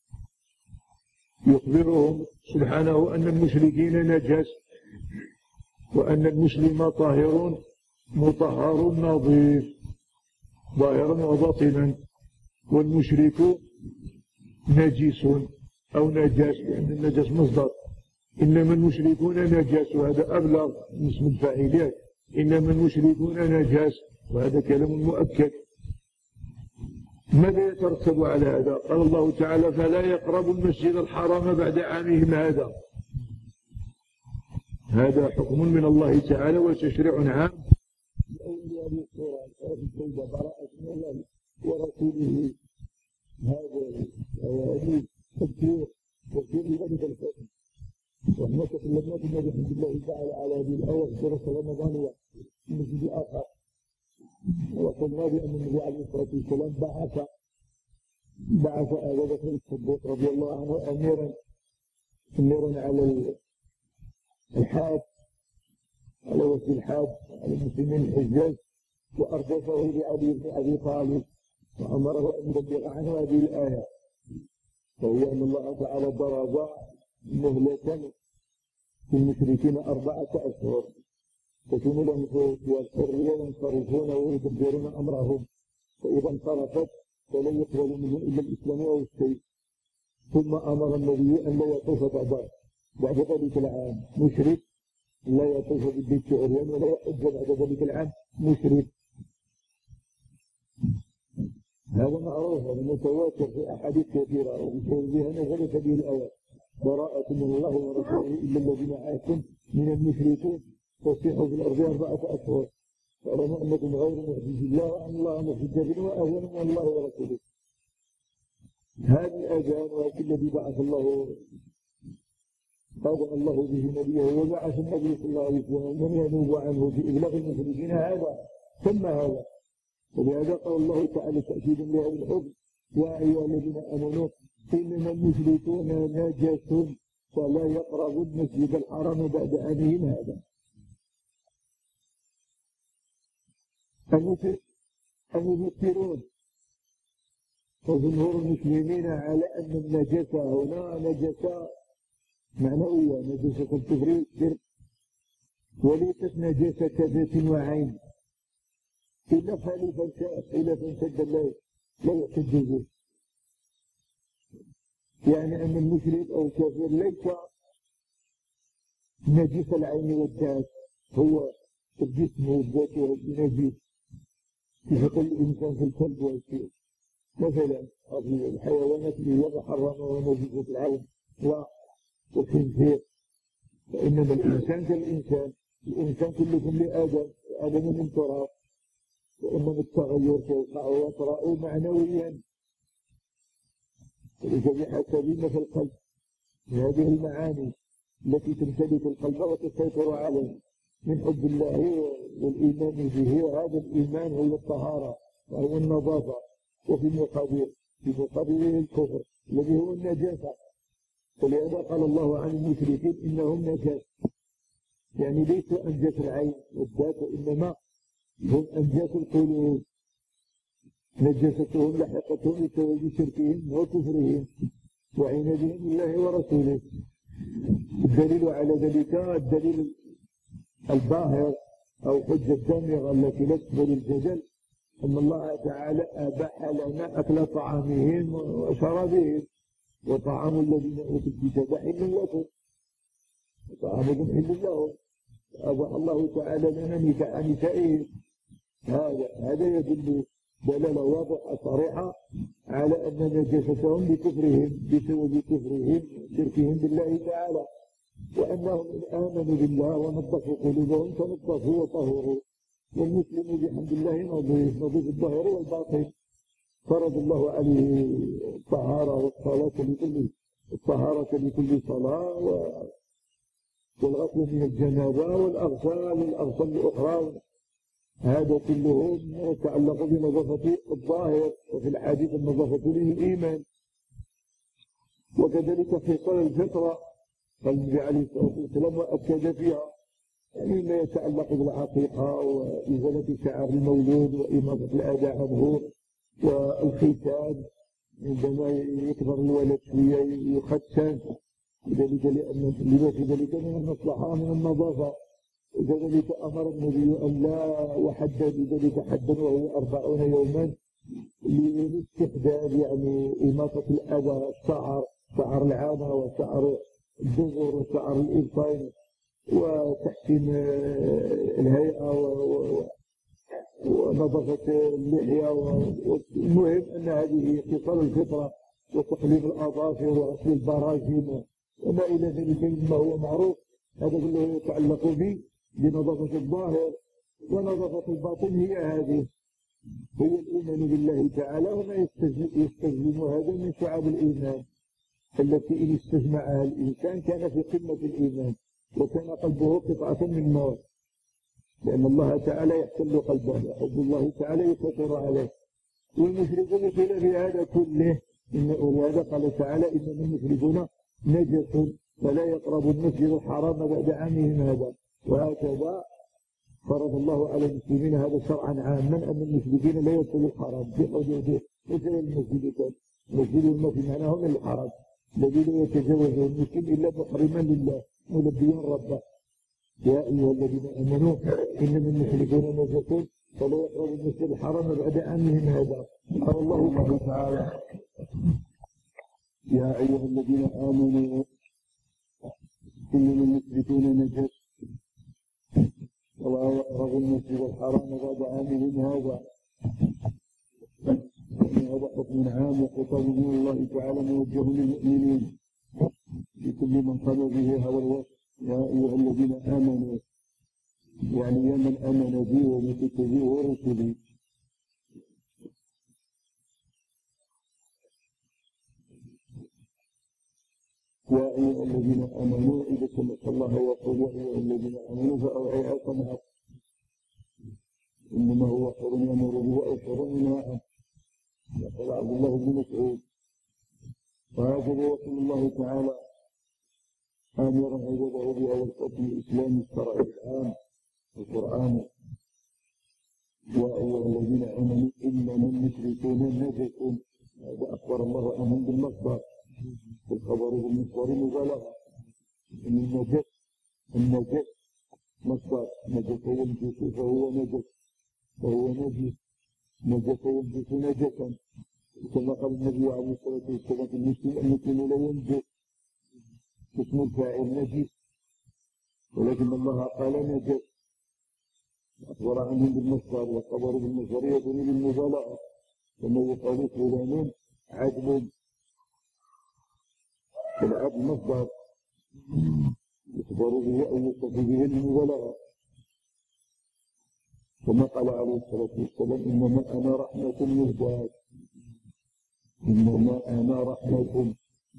يخبرهم سبحانه أن المشركين نجس وأن المسلم طاهر مطهر نظيف ظاهرا وباطنا، والمشرك نجس أو نجاس لأن النجس مصدر. إنما المشركون نجاس وهذا أبلغ من اسم الفاعلات. إنما المشركون نجاس وهذا كلام مؤكد. ماذا يترتب على هذا؟ قال الله تعالى فلا يقربوا المسجد الحرام بعد عامهم هذا. هذا حكم من الله تعالى وتشريع عام لأولياء القرآن التوبة براءة من الله ورسوله. هذا يعني تذكير تذكير لذلك الحكم. وإحنا تكلمنا في بحمد الله تعالى على هذه الآية في سورة رمضان ومسجد آخر، وقلنا بأن النبي عليه الصلاة والسلام بعث بعث أبا بكر الصديق رضي الله عنه أميرا أميرا على الحاج على وفد الحاج على المسلمين الحجاج، وأردفه لعلي بن أبي طالب وأمره أن يبلغ عنه هذه الآية، وهو أن الله تعالى ضرب مهلة في المشركين أربعة أشهر تكون لهم والحرية ينصرفون ويدبرون أمرهم، فإذا انصرفت فلن يقبل منهم إلا الإسلام أو السيف. ثم أمر النبي أن لا يطوف بعد بعد ذلك العام مشرك، لا يطوف بالبيت عريان ولا يحج بعد ذلك العام مشرك. هذا معروف، هذا متواتر في أحاديث كثيرة، وبسبب بها نزلت هذه الآيات: براءة من الله ورسوله إلا الذين عاهدتم من المشركين فسيحوا في الأرض أربعة أشهر فاعلموا أنكم غير معجز الله وأن الله مخرج وأهون من الله ورسوله. هذا الأذان وهذا الذي بعث الله أذن الله به نبيه وبعث النبي صلى الله عليه وسلم من ينوب عنه في إبلاغ المشركين، هذا ثم هذا. ولهذا قال الله تعالى تأكيدا لهذا الحكم: يا أيها الذين آمنوا إنما المشركون نجس فلا يقربوا المسجد الحرام بعد عامهم هذا. المفسرون وجمهور المسلمين على أن النجاسة هنا نجاسة معنوية، نجاسة الكفر والشرك، وليست نجاسة ذات وعين، إلا خالفا خلافا سدا لا يحتج به. يعني أن المشرك أو الكافر ليس نجس العين والذات، هو الجسم والذات والنجس كيف الإنسان في الكلب والشيء مثلا، الحيوانات اللي هي محرمة ونجسة العين والخنزير. فإنما الإنسان كالإنسان، الإنسان كلكم لآدم، آدم من تراب، وإنما التغير سيقع ويطرأ معنويا. ولذلك حسبين في القلب هذه المعاني التي تمتلك القلب وتسيطر عليه من حب الله والإيمان به. هذا الإيمان هو الطهارة وهو النظافة، وفي مقابل في مقابله الكفر الذي هو النجاسة. ولهذا قال الله عن المشركين إنهم نجاس، يعني ليسوا أنجاس العين والذات، وإنما هم أنجاس القلوب، نجاستهم لحقتهم بسبب شركهم وكفرهم وعنادهم بالله ورسوله. الدليل على ذلك الدليل الظاهر أو حجة دامغة التي لا تقبل الجدل أن الله تعالى أباح لنا أكل طعامهم وشرابهم، وطعام الذين أوتوا الكتاب حل لكم وطعامكم حل لهم، أباح الله تعالى لنا نكاح نسائهم. هذا هذا يدل دلالة واضحة صريحة على أن نجاستهم بكفرهم بسبب كفرهم وشركهم بالله تعالى، وأنهم إن آمنوا بالله ونظفوا قلوبهم تنظفوا وطهروا. والمسلم بحمد الله نظيف نظيف الظاهر والباطن. فرض الله عليه الطهارة والصلاة لكل الطهارة لكل صلاة، والغسل من الجنابة والأغسال والأغسال الأخرى. هذا كله يتعلق بنظافة الظاهر، وفي الحديث النظافة من الإيمان. وكذلك في صلاة الفطرة قال النبي عليه الصلاة والسلام وأكد فيها، يعني ما يتعلق بالعقيقة وإزالة شعر المولود وإماطة الأذى عنه، والختان عندما يكبر الولد شوية يختن، ذلك لأن لما في ذلك من المصلحة من النظافة. وكذلك أمر النبي أن لا وحدد بذلك حدا وهو أربعون يوما لاستحداد يعني إماطة الأذى، الشعر شعر العانة وشعر الدبر وشعر الإبطين وتحسين الهيئة ونظافة اللحية. والمهم أن هذه خصال الفطرة وتقليم الأظافر وغسل البراجم وما إلى ذلك مما هو معروف، هذا كله يتعلق به بنظافة الظاهر. ونظافة الباطن هي هذه، هي الإيمان بالله تعالى، وما يستلزم هذا من شعاب الإيمان التي إن استجمعها الإنسان كان في قمة الإيمان وكان قلبه قطعة من نار، لأن الله تعالى يحتل قلبه وحب الله تعالى يسيطر عليه. والمشركون بخلاف هذا كله، ولهذا قال تعالى إنما المشركون نجس فلا يقربوا المسجد الحرام بعد عامهم هذا. وهكذا فرض الله على المسلمين هذا شرعا عاما أن المشركين لا يدخلوا الحرام بحدوده، ليس المسجد كان مسجد المسجد معناه من الحرام، الذي لا يتجاوزه المسلم إلا محرما لله ملبيا ربه. يا أيها الذين آمنوا إنما المشركون نجس فلا يقربوا المسجد الحرام بعد عامهم هذا. قال الله تعالى: يا أيها الذين آمنوا إنما المشركون نجس ولا يقربوا المسجد الحرام بعد عامهم هذا. هذا حكم عام وخطاب من الله تعالى موجه للمؤمنين لكل من قام به هذا الوصف. يا أيها الذين آمنوا يعني يا من آمن بي وبكتبي ورسلي. يا أيها الذين آمنوا إذا سمعت الله يقول يا أيها الذين آمنوا فأوعوا سمعت إنما هو خير يأمر به أو شر ينهى عنه. يقول عبد الله بن مسعود. وهكذا يقول الله تعالى آمرا عباده بهذا الحكم الإسلامي الشرعي العام القرآن: يا أيها الذين آمنوا إنما المشركون نجس. هذا أخبر الله عنهم بالمصدر والخبر بالمصدر مبالغة. إن النجس النجس مصدر نجس ينجس فهو نجس فهو نجس نجس ينجس نجسا كما قال النبي عليه الصلاة والسلام: المسلم المسلم لا ينجس. اسم الفاعل نجس ولكن الله قال نجس أخبر عنهم بالمصدر والخبر بالمصدر يدل بالمبالغة كما يقال فلان عدل. العدل مصدر يخبر به أو يوصف به المبالغة كما قال عليه الصلاة والسلام: إنما أنا رحمة مهداة. إنما أنا رحمة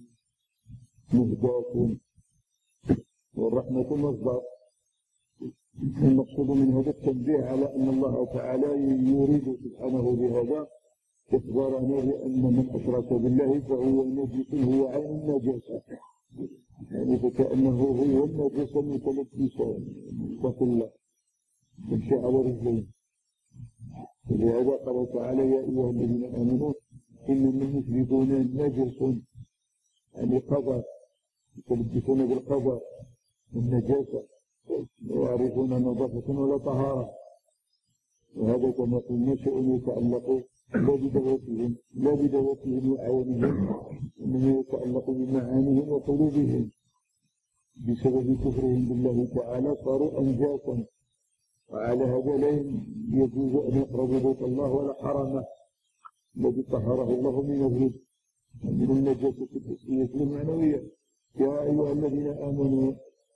مهداة. والرحمة مصدر. المقصود من هذا التنبيه على أن الله تعالى يريد سبحانه بهذا إخبارنا بأن من أشرك بالله فهو نجس هو عين النجاسة. يعني فكأنه هو النجاسة متلبسا مستقلة تمشي على رجلين. ولهذا قال تعالى: يا أيها الذين آمنوا إنما المشركون نجس يعني قدر يتلبسون بالقدر والنجاسة لا يعرفون نظافة ولا طهارة. وهذا كما قلنا شيء يتعلق لا بدواتهم لا بدواتهم وأعيانهم إنما يتعلق بمعانيهم وقلوبهم. بسبب كفرهم بالله تعالى صاروا أنجاسا. وعلى هذا لا يجوز أن يقربوا بيت الله ولا حرمه الذي طهره الله من الرجس من النجاسة الحسية المعنوية. يا أيها الذين آمنوا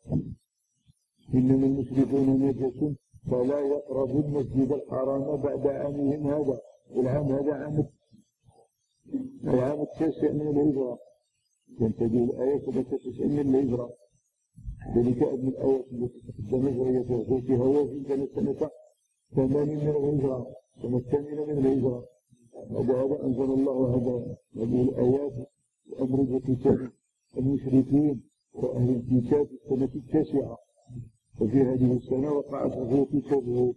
إنما المشركون نجس فلا يقربوا المسجد الحرام بعد عامهم هذا. العام هذا عام العام التاسع من الهجرة. تنتهي الآية سنة تسعين من الهجرة. ذلك أن الآية التي تقدمت وهي تغزو في هوازن كانت سنة ثمان من الهجرة سنة الثامنة من الهجرة. هذا أنزل الله هذا هذه الآيات وأمر بقتال المشركين وأهل الكتاب في السنة التاسعة. وفي هذه السنة وقعت غزوة تبوك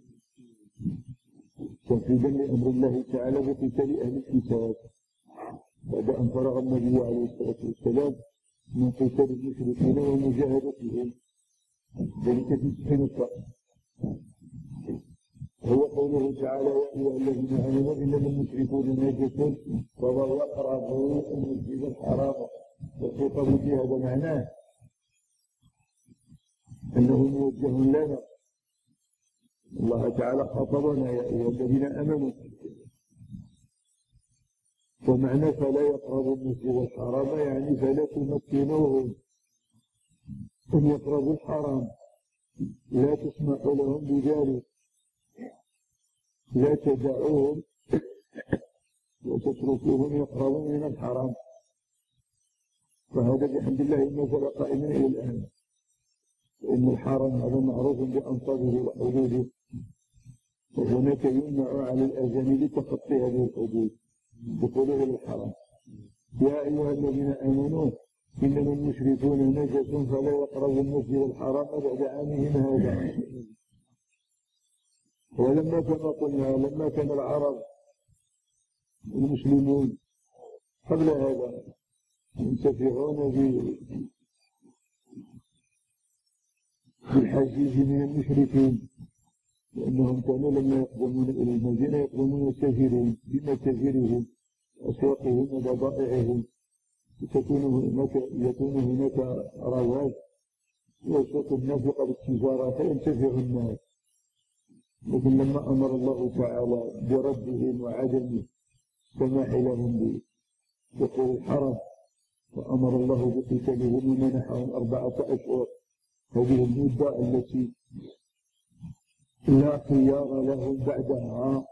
تنفيذا لأمر الله تعالى بقتال أهل الكتاب بعد أن فرغ النبي عليه الصلاة والسلام من قتال المشركين ومجاهدتهم. ذلك في سنة هو قوله تعالى: يا أيها الذين آمنوا إنما المشركون نجس فلا يقربوا المسجد الحرام. والخطاب في هذا معناه أنه موجه لنا. الله تعالى خاطبنا: يا أيها الذين آمنوا. ومعنى فلا يقربوا المسجد الحرام يعني فلا تمكنوهم أن يقربوا الحرام، لا تسمحوا لهم بذلك، لا تدعوهم وتتركوهم يقربوا من الحرام. فهذا بحمد الله ما زال قائما إلى الآن. إن الحرم هذا معروف بأنصابه وحدوده، وهناك يمنع على الأجانب تخطي هذه الحدود دخوله للحرم. يا أيها الذين آمنوا إنما المشركون نجس فلا يقربوا المسجد الحرام بعد عامهم هذا. ولما كما قلنا لما كان العرب المسلمون قبل هذا ينتفعون بالحجيج من المشركين، لأنهم كانوا لما يقدمون إلى المدينة يقدمون تاجرين بمتاجرهم أسواقهم وبضائعهم، تكون هناك يكون هناك رواج ويسوق الناس بالتجارة فينتفع الناس. لكن لما أمر الله تعالى بردهم وعدم السماح لهم بدخول الحرم وأمر الله بقتالهم ومنحهم أربعة أشهر، هذه المدة التي لا خيار لهم بعدها،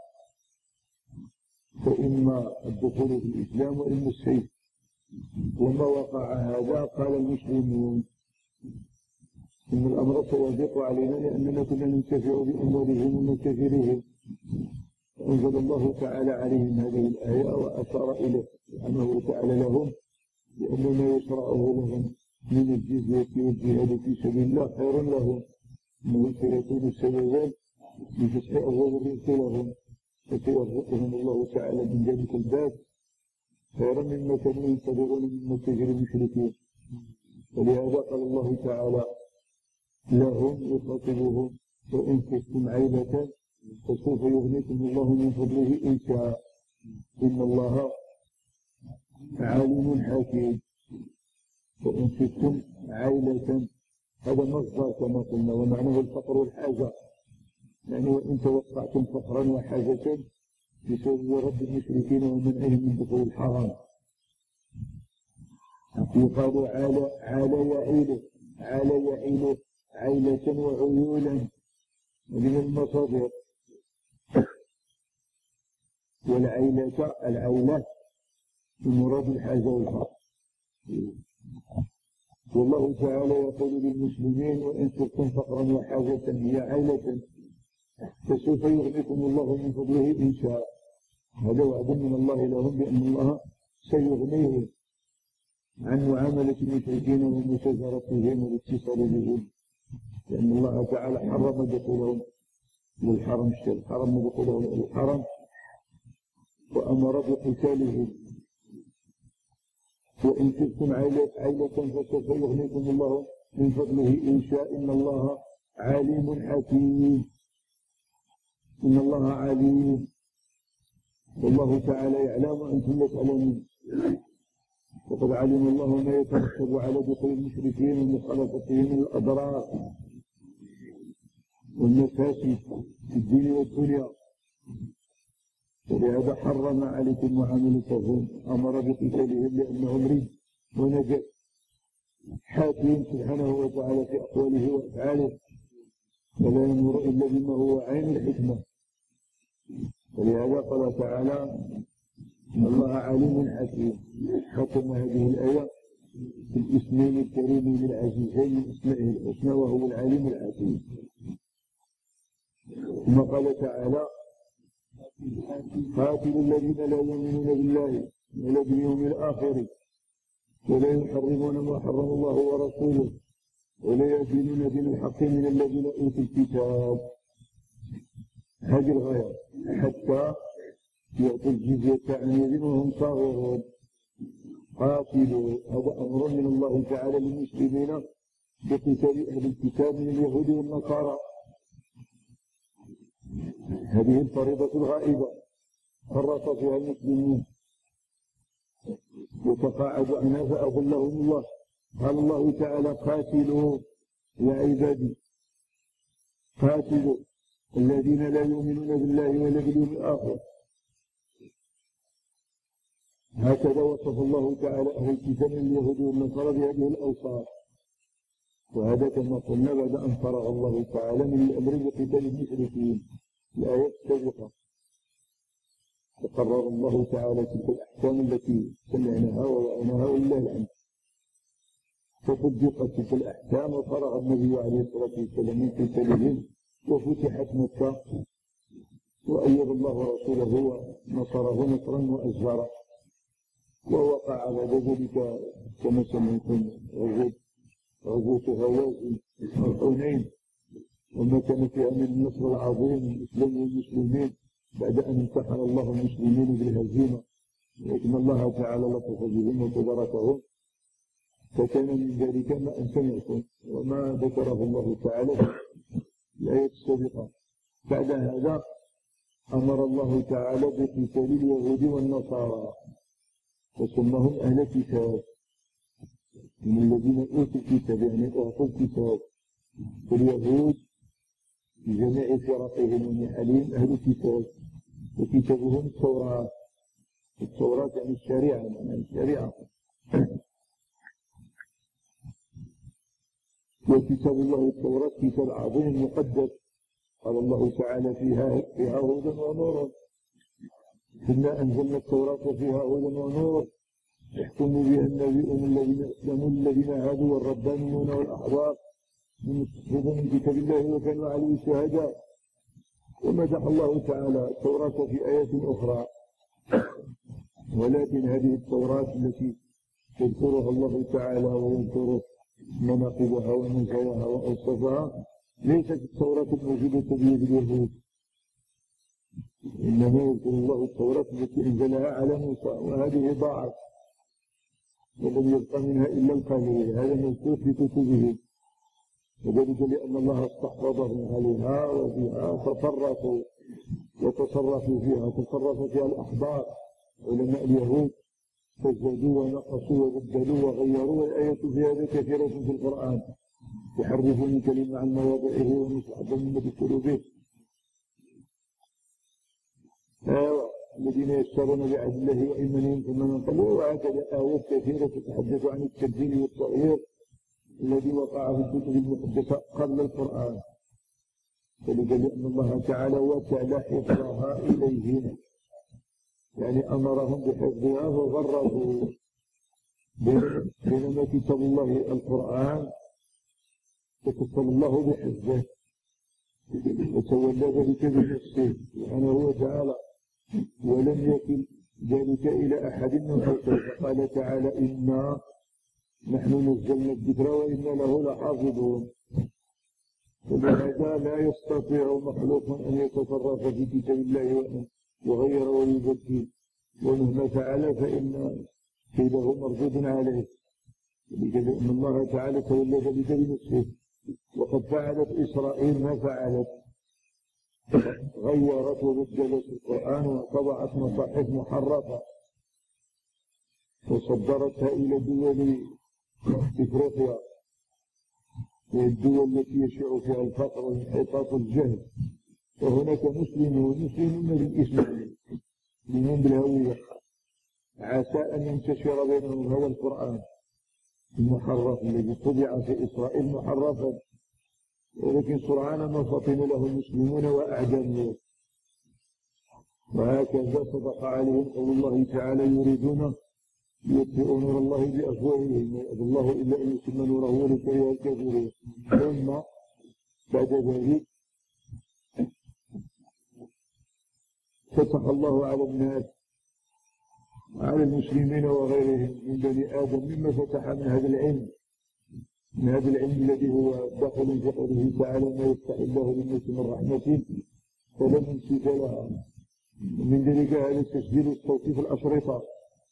فإما الدخول في الإسلام وإما السيف. لما وقع هذا قال المسلمون إن الأمر سيضيق علينا لأننا كنا ننتفع بأموالهم ومتاجرهم، فأنزل الله تعالى عليهم هذه الآية وأشار إليه سبحانه تعالى لهم لأن ما يشرعه لهم من الجزية والجهاد في سبيل الله خير لهم، إنه سيكون سببا لفتح أبواب الرزق لهم، فسيرزقهم الله تعالى من ذلك الباب خيرا مما كانوا ينتظرون من متاجر المشركين. ولهذا قال الله تعالى لهم يخاطبهم وإن خفتم عيلة فسوف يغنيكم الله من فضله إن شاء إن الله عليم حكيم. وإن خفتم عيلة هذا مصدر كما قلنا ومعناه الفقر والحاجة، يعني وإن توقعتم فقرا وحاجة بسبب رد المشركين ومنعهم من دخول الحرام. يقال عال عال يعيل عال يعيل عيلة وعيولا من المصادر. والعيلة العيلة المراد الحاجة والفقر. والله تعالى يقول للمسلمين وإن خفتم فقرا وحاجة هي عيلة فسوف يغنيكم الله من فضله إن شاء. هذا وعد من الله لهم بأن الله سيغنيهم عن معاملة المشركين ومشاجرتهم والاتصال بهم، لأن الله تعالى حرم دخولهم للحرم الشريف، حرم دخولهم إلى الحرم وأمر بقتالهم. وإن خفتم عيلة فسوف يغنيكم الله من فضله إن شاء إن الله عليم حكيم. إن الله عليم والله تعالى يعلم وأنتم لا تعلمون. وقد علم الله ما يترتب على دخول المشركين ومخالفتهم من الأضرار والمفاسد في الدين والدنيا، ولهذا حرم عليكم معاملتهم، أمر بقتالهم لأنهم رد ونجس. حاكم سبحانه وتعالى في أقواله وأفعاله ولا ينظر إلا بما هو عين الحكمة. ولهذا قال تعالى إن الله عليم حكيم. ختم هذه الآية بالاسمين الكريمين العزيزين من أسمائه الحسنى وهو العليم الحكيم. ثم قال تعالى قاتلوا الذين لا يؤمنون بالله ولا باليوم الآخر ولا يحرمون ما حرم الله ورسوله ولا يدينون دين الحق من الذين أوتوا الكتاب. هذه الغاية حتى يعطوا الجزية عن يد وهم صاغرون. قاتلوا هذا أمر من الله تعالى للمسلمين بقتال أهل الكتاب من اليهود والنصارى. هذه الفريضة الغائبة فرط فيها المسلمين وتقاعدوا عنها فأضلهم الله. قال الله تعالى قاتلوا يا عبادي قاتلوا الذين لا يؤمنون بالله ولا باليوم الآخر. هكذا وصف الله تعالى أهل الكتاب من اليهود والنصارى بهذه الأوصاف. وهذا كما قلنا بعد أن فرغ الله تعالى من الأمر بقتال المشركين الآيات السابقة، فقرر الله تعالى تلك الأحكام التي سمعناها ووعناها ولله الحمد. فصدقت تلك الأحكام وفرغ النبي عليه الصلاة والسلام من قتالهم وفتحت مكة وأيد الله رسوله ونصره نصرا وأزهره. ووقع بعد ذلك كما سمعتم غزوة هوازن وحنين وما كان فيها من النصر العظيم للإسلام والمسلمين بعد أن امتحن الله المسلمين بالهزيمة، لكن الله تعالى لطف بهم وتباركهم فكان من ذلك ما أن سمعتم وما ذكره الله تعالى في الآية السابقة. بعد هذا أمر الله تعالى بقتال اليهود والنصارى وسمهم أهل كتاب من الذين أوتوا الكتاب، يعني أعطوا الكتاب. واليهود في جميع فرقهم ونحلهم أهل كتاب، وكتابهم التوراة. التوراة يعني الشريعة، يعني الشريعة. وكتاب الله التوراة كتاب عظيم مقدس، قال الله تعالى فيها فيها هدى ونور. إنا أنزلنا التوراة فيها هدى ونور يحكم بها النبيون الذين أسلموا الذين هادوا والربانيون والأحبار بمستحفظ من كتاب الله وكانوا عليه شهداء. ومدح الله تعالى التوراة في آيات أخرى، ولكن هذه التوراة التي يذكرها الله تعالى ويذكر مناقبها ومزاياها وأوصافها ليست التوراة الموجودة بيد اليهود، إنما يذكر الله التوراة التي أنزلها على موسى، وهذه ضاعت ولم يبقى منها إلا القليل. هذا مذكور في كتبهم، وذلك لأن الله استحفظهم عليها وبها تصرفوا وتصرفوا فيها تصرف فيها الأحبار علماء اليهود، فزادوا ونقصوا وبدلوا وغيروا. والآية في هذا كثيرة في القرآن، يحرفون الكلمة عن مواضعه ونسحب مما ذكروا به. الذين يشترون بعهد الله وإيمانهم ثم ينقلوا. وهكذا آيات كثيرة تتحدث عن التبديل والتغيير الذي وقع في الكتب المقدسة قبل القرآن، ذلك لأن الله تعالى وكل حفظها إليهم، يعني أمرهم بحفظها وغربوا. بينما كتاب الله القرآن تكفل الله بحفظه وتولى ذلك بنفسه سبحانه وتعالى، ولم يكن ذلك إلى أحد من خلقه. فقال تعالى إنا نحن نزلنا الذكر وإنا له لحافظون. ولهذا لا يستطيع مخلوق أن يتصرف في كتاب الله وغير ويبدل، ومهما فعل فإن كيده مردود عليه، لأن الله تعالى تولى ذلك بنفسه. وقد فعلت إسرائيل ما فعلت، غيرت وبدلت القرآن وطبعت مصاحف محرفة وصدرتها إلى دول إفريقيا، وهي الدول التي يشيع فيها الفقر وانحطاط الجهل. وهناك مسلمون مسلمون بالإسلام مسلمون بالهوية، عسى أن ينتشر بينهم هذا القرآن المحرف الذي طبع في إسرائيل محرفا، ولكن سرعان ما فطن له المسلمون وأعدموا. وهكذا صدق عليهم قول الله تعالى يريدون ليطفئوا نور الله بأفواههم ويأبى الله إلا أن يتم نوره ولو كره الكافرون. ثم بعد ذلك فتح الله على الناس على المسلمين وغيرهم من بني آدم مما فتح من هذا العلم من هذا العلم الذي هو داخل في قوله تعالى ما يفتح الله للناس من رحمة فلا ممسك لها. من ذلك هذا تسجيل الصوت في الأشرطة،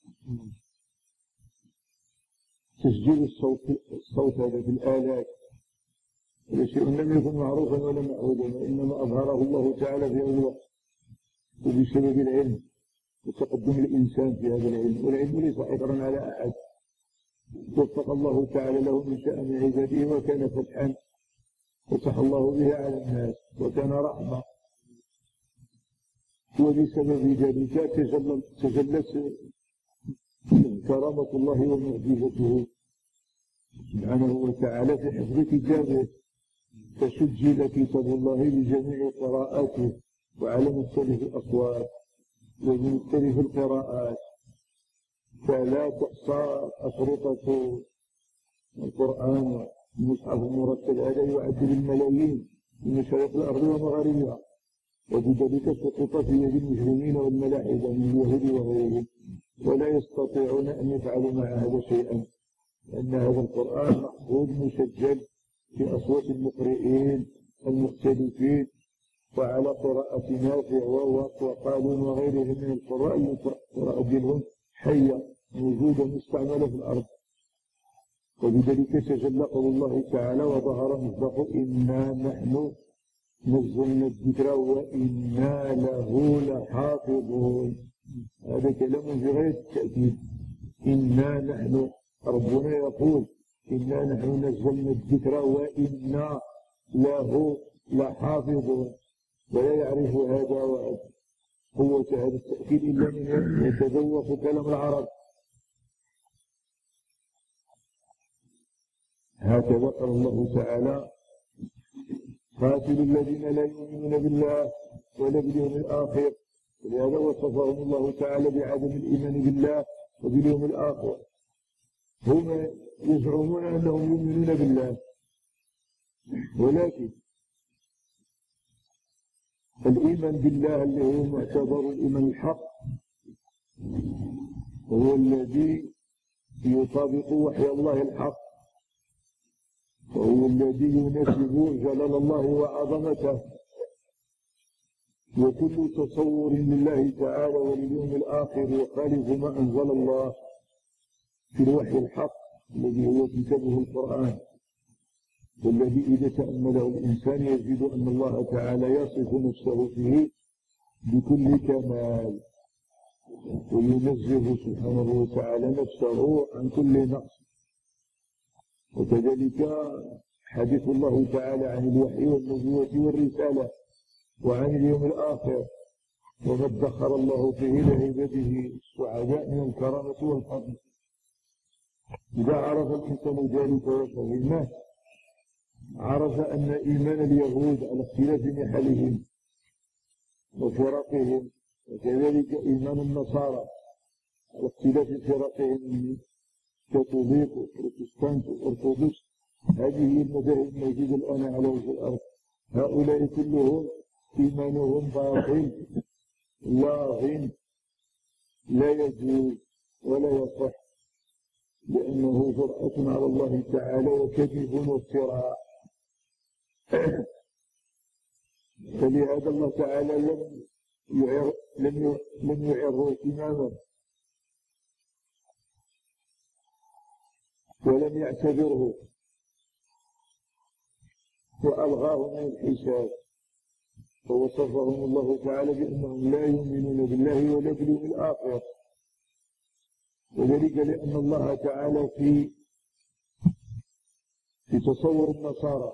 تسجيل الصوت الصوت هذا في الآلات، هذا شيء لم يكن معروفا ولا معهودا، وإنما أظهره الله تعالى في هذا الوقت وبسبب العلم وتقدم الإنسان في هذا العلم. والعلم ليس حكرا على أحد، وفق الله تعالى له من شأن عباده، وكان فتحا فتح الله به على الناس وكان رحمة. وبسبب ذلك تجلت كرامة الله ومعجزته سبحانه وتعالى في حفظ كتابه، فسجل كتاب الله بجميع قراءاته وعلى مختلف الأصوات وبمختلف القراءات، فلا تحصى أشرطة القرآن المصحف المرتب هذا يعد بالملايين من مشارق الأرض ومغاربها، وبذلك سقط في يد المجرمين والملاحدة من اليهود وغيرهم، ولا يستطيعون أن يفعلوا مع هذا شيئا، لأن هذا القرآن محفوظ مسجل في أصوات المقرئين المختلفين وعلى قراءة نافع وقالون وغيرهم من القراء، القراءة ديالهم حية موجودة مستعملة في الأرض. وبذلك تجلى قول الله تعالى وظهر مصداق إنا نحن نزلنا الذكر وإنا له لحافظون. هذا كلام في غاية التأكيد. إنا نحن، ربنا يقول إنا نحن نزلنا الذكر وإنا له لحافظون، ولا يعرف هذا قوة هذا التأكيد إلا من يتذوق كلام العرب. هكذا قال الله تعالى قاتلوا الذين لا يؤمنون بالله ولا باليوم الآخر، ولهذا وصفهم الله تعالى بعدم الإيمان بالله وباليوم الآخر. هم يزعمون أنهم يؤمنون بالله، ولكن الإيمان بالله اللي هو معتبر الإيمان الحق هو الذي يطابق وحي الله الحق، وهو الذي يناسب جلال الله وعظمته، وكل تصور لله تعالى ولليوم الآخر يخالف ما أنزل الله في الوحي الحق الذي هو كتابه القرآن، والذي إذا تأمله الإنسان يجد أن الله تعالى يصف نفسه فيه بكل كمال، وينزه سبحانه وتعالى نفسه عن كل نقص. وكذلك حديث الله تعالى عن الوحي والنبوة والرسالة وعن اليوم الآخر، وما ادخر الله فيه لعباده السعداء من الكرامة والفضل. إذا عرف الإنسان ذلك وفهمه عرف أن إيمان اليهود على اختلاف نحلهم وفرقهم، وكذلك إيمان النصارى على اختلاف فرقهم كاثوليك وبروتستانت وأرثوذكس، هذه المذاهب الموجودة الآن على وجه الأرض، هؤلاء كلهم إيمانهم باطل لاغ لا يجوز ولا يصح، لأنه جرأة على الله تعالى وكذب وافتراء. فلهذا الله تعالى لم يعر لم لم يعره اهتماما ولم يعتبره وألغاه من الحساب، فوصفهم الله تعالى بأنهم لا يؤمنون بالله ولا باليوم الآخر، وذلك لأن الله تعالى في في تصور النصارى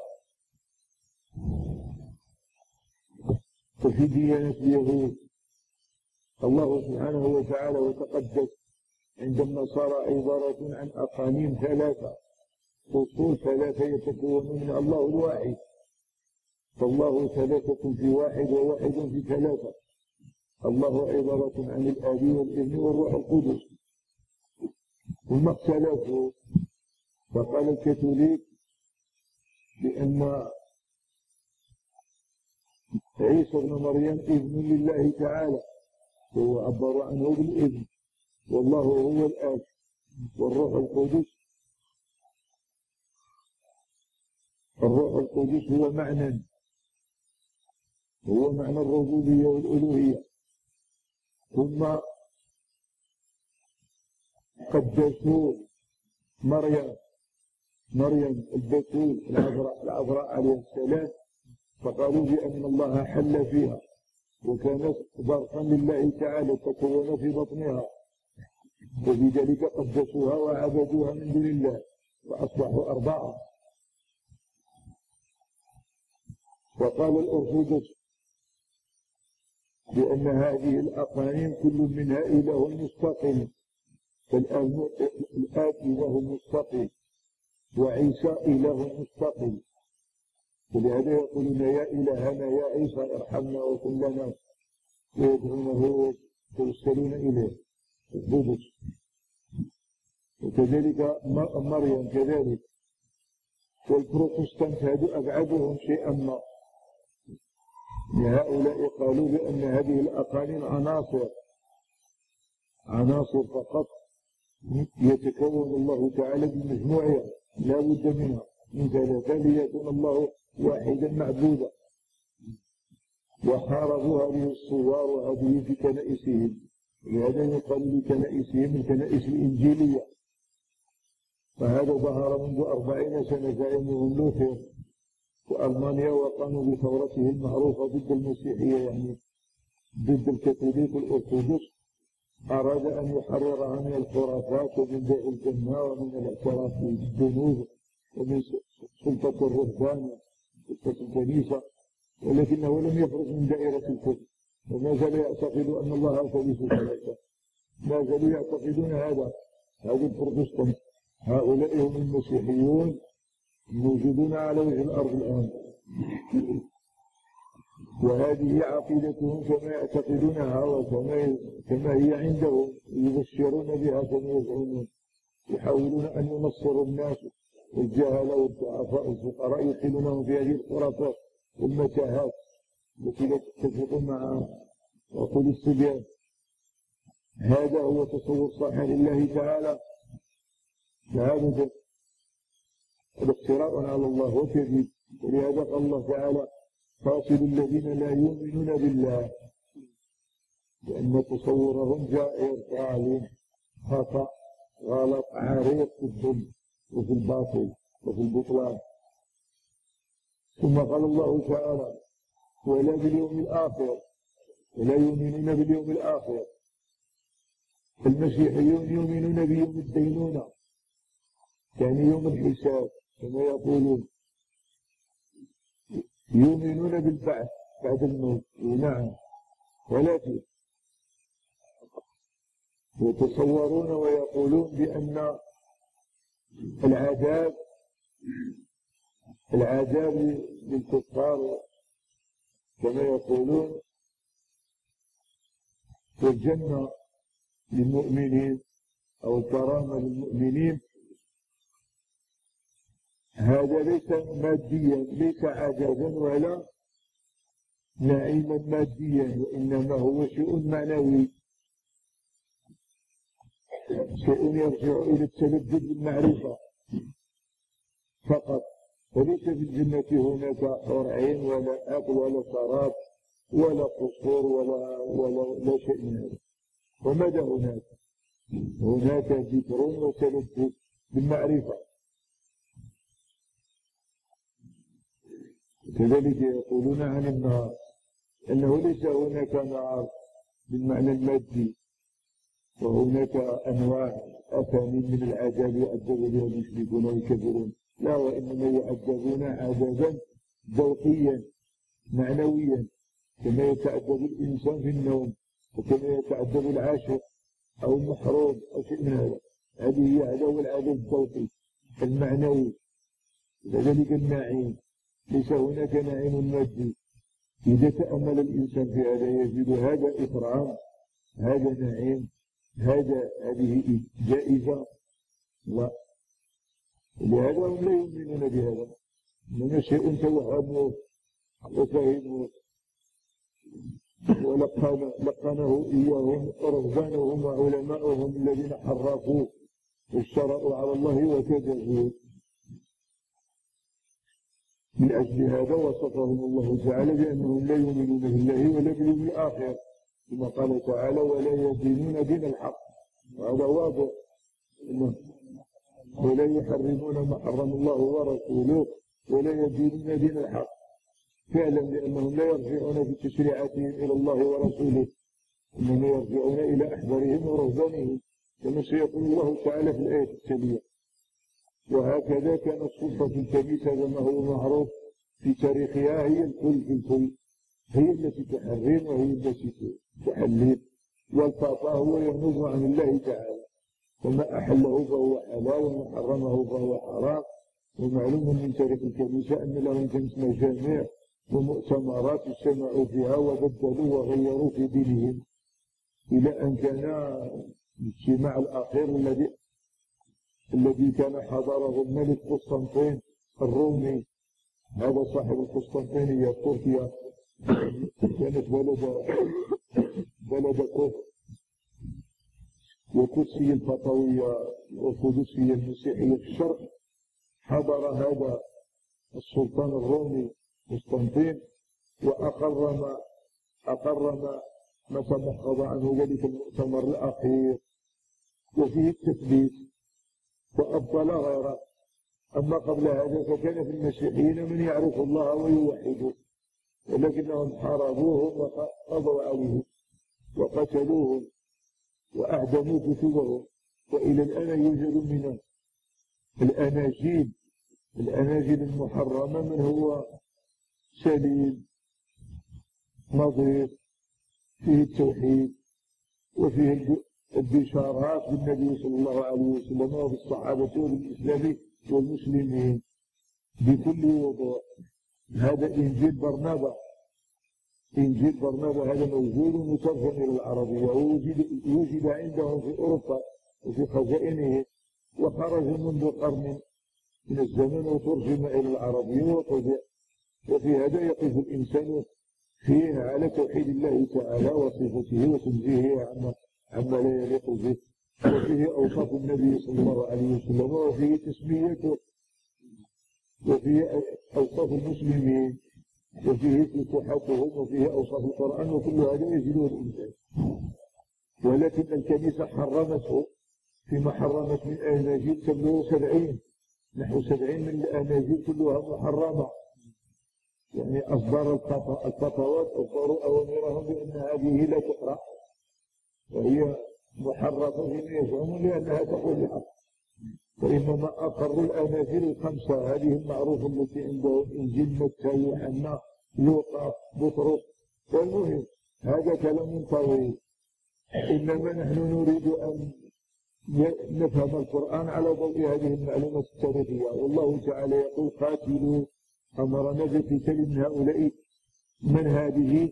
وفي ديانة اليهود الله سبحانه وتعالى وتقدس عند النصارى عبارة عن أقانيم ثلاثة، أصول ثلاثة يتكون منها الله الواحد، فالله ثلاثة في واحد وواحد في ثلاثة. الله عبارة عن الآب والابن والروح القدس. ثم اختلفوا، فقال الكاثوليك بأن عيسى ابن مريم ابن لله تعالى، وهو عبر عنه بالابن، والله هو الآب والروح القدس. الروح القدس هو معنى هو معنى الربوبية والألوهية. ثم قدسوا مريم مريم البتول العذراء العذراء عليه السلام، فقالوا بأن الله حل فيها وكانت ظرفا لله تعالى تكون في بطنها، وبذلك قدسوها وعبدوها من دون الله فأصبحوا أربعة. وقال الأرثوذكس بأن هذه الأقانيم كل منها إله مستقل، فالآب إله مستقل وعيسى إله مستقل، ولهذا يقولون يا إلهنا يا عيسى ارحمنا وكن لنا، ويدعونه ويرسلون إليه الأرثوذكس. وكذلك مريم كذلك. والبروتستانت هذو أبعدهم شيئا ما، هؤلاء قالوا بأن هذه الأقانيم عناصر عناصر فقط يتكون الله تعالى بمجموعها لا بد منها من ثلاثة ليكون الله واحدا معبودا. وحاربوا هذه الصور وهذه في كنائسهم، لهذا يقال لكنائسهم الكنائس الإنجيلية، فهذا ظهر منذ أربعين سنة زعيمهم لوثر وألمانيا، وقاموا بثورته المعروفة ضد المسيحية، يعني ضد الكاثوليك والأرثوذكس. أراد أن يحررها من الخرافات ومن بيع الجنة ومن الاعتراف بالذنوب ومن سلطة الرهبان وسلطة الكنيسة، ولكنه لم يخرج من دائرة الكفر، وما زال يعتقد أن الله ثالث ثلاثة. ما زالوا يعتقدون هذا. هذه البروتستانت هؤلاء هم المسيحيون موجودون على وجه الأرض الآن، وهذه عقيدتهم كما يعتقدونها وكما كما هي عندهم، يبشرون بها كما يزعمون، يحاولون أن ينصروا الناس والجهلة والضعفاء والفقراء، يدخلونهم في هذه الخرافات والمتاهات التي لا تتفق مع عقول الصبيان. هذا هو تصور صحيح لله تعالى، فهذا الافتراء على الله وكذب. ولهذا قال الله تعالى: قاتلوا الذين لا يؤمنون بالله، لأن تصورهم جائر ظالم خطأ غلط عارض في الظلم وفي الباطل وفي البطلان. ثم قال الله تعالى: ولا باليوم الآخر، ولا يؤمنون باليوم الآخر. المسيحيون يؤمنون بيوم الدينونة، يعني يوم الحساب كما يقولون، يؤمنون بالبعث بعد الموت. نعم، ولكن يتصورون ويقولون بأن العذاب العذاب للكفار كما يقولون، والجنة للمؤمنين أو الكرامة للمؤمنين. هذا ليس ماديا، ليس عذابا ولا نعيما ماديا، وإنما هو شيء معنوي، شيء يرجع إلى التلذذ بالمعرفة فقط. وليس في الجنة هناك حور عين ولا أكل ولا شراب ولا قصور ولا ولا لا شيء من هذا. وماذا هناك؟ هناك ذكر وتلذذ بالمعرفة. كذلك يقولون عن النار أنه ليس هناك نار بالمعنى المادي، وهناك أنواع أثامين من العذاب يعذب بها المشركون والكافرون. لا، وإنما يعذبون عذابا ذوقيا معنويا، كما يتعذب الإنسان في النوم، وكما يتعذب العاشق أو المحروم أو شيء من هذا. هذه هي هذا هو العذاب الذوقي المعنوي. كذلك النعيم، ليس هناك نعيم مادي. إذا تأمل الإنسان في هذا يجد هذا إكرام، هذا نعيم، هذا هذه جائزة. لا، لهذا هم لا يؤمنون بهذا، إنما شيء توهموه وفهموه ولقنه إياهم رهبانهم وعلماؤهم الذين حرفوه واشترأوا على الله وكذبوا. من أجل هذا وصفهم الله تعالى بأنهم لا يؤمنون بالله ولا باليوم الآخر، ثم قال تعالى: ولا يدينون دين الحق. وهذا واضح، ولا يحرمون ما حرم الله ورسوله ولا يدينون دين الحق، فعلا لأنهم لا يرجعون في تشريعاتهم إلى الله ورسوله، إنما يرجعون إلى أحبارهم ورهبانهم كما سيقول الله تعالى في الآية التالية. وهكذا كانت سلطة الكنيسة كما هو معروف في تاريخها هي الكل في الكل، هي التي تحرم وهي التي تحلل، والبابا هو ينوب عن الله تعالى، وما أحله فهو حلال وما حرمه فهو حرام. ومعلوم من تاريخ الكنيسة أن لهم كانت مجامع ومؤتمرات اجتمعوا فيها وبدلوا وغيروا في دينهم، إلى أن كان الاجتماع الأخير الذي الذي كان حضره الملك قسطنطين الرومي. هذا صاحب القسطنطينية تركيا، كانت بلد بلد كفر وقدسية الفتوية وقدسية المسيحية في الشرق. حضر هذا السلطان الرومي قسطنطين وأقر ما أقر ما ما تمخض عنه ذلك المؤتمر الأخير، وفيه التثبيت وأبطل غيره. أما قبل هذا فكان في المسيحيين من يعرف الله ويوحده، ولكنهم حاربوهم وقضوا عليهم وقتلوهم وأعدموا كتبهم. وإلى الآن يوجد من الأناجيل الأناجيل المحرمة من هو سليم نظيف، فيه التوحيد وفيه البشارات بالنبي صلى الله عليه وسلم وبالصحابة وبالإسلام والمسلمين بكل وضوح. هذا إنجيل برنابا إنجيل برنابا هذا موجود مترجم إلى العربية، ووجد وجد عندهم في أوروبا وفي خزائنه، وخرج منذ قرن من الزمن وترجم إلى العربية وطبع. وفي هذا يقف الإنسان فيه على توحيد الله تعالى وصفته وتنزيهه عما عما لا يليق به، وفيه أوصاف النبي صلى الله عليه وسلم، وفيه تسميته، وفيه أوصاف المسلمين، وفيه فتوحاتهم، وفيه أوصاف القرآن، وكل هذا يجده الإنسان. ولكن الكنيسة حرمته فيما حرمت من الأناجيل تبلغ سبعين نحو سبعين من الأناجيل كلها محرمة. يعني أصدر الفتوات أصدروا أوامرهم بأن هذه لا تقرأ، وهي محرمة فيما يزعمون لأنها تقول الحق. وإنما أقروا الأناجيل الخمسة هذه المعروفة التي عندهم: إنجيل متى، يوحنا، لوقا، بطرس. والمهم هذا كلام طويل، إنما نحن نريد أن نفهم القرآن على ضوء هذه المعلومات التاريخية. والله تعالى يقول: قاتلوا، أمرنا بقتال من هؤلاء. من هذه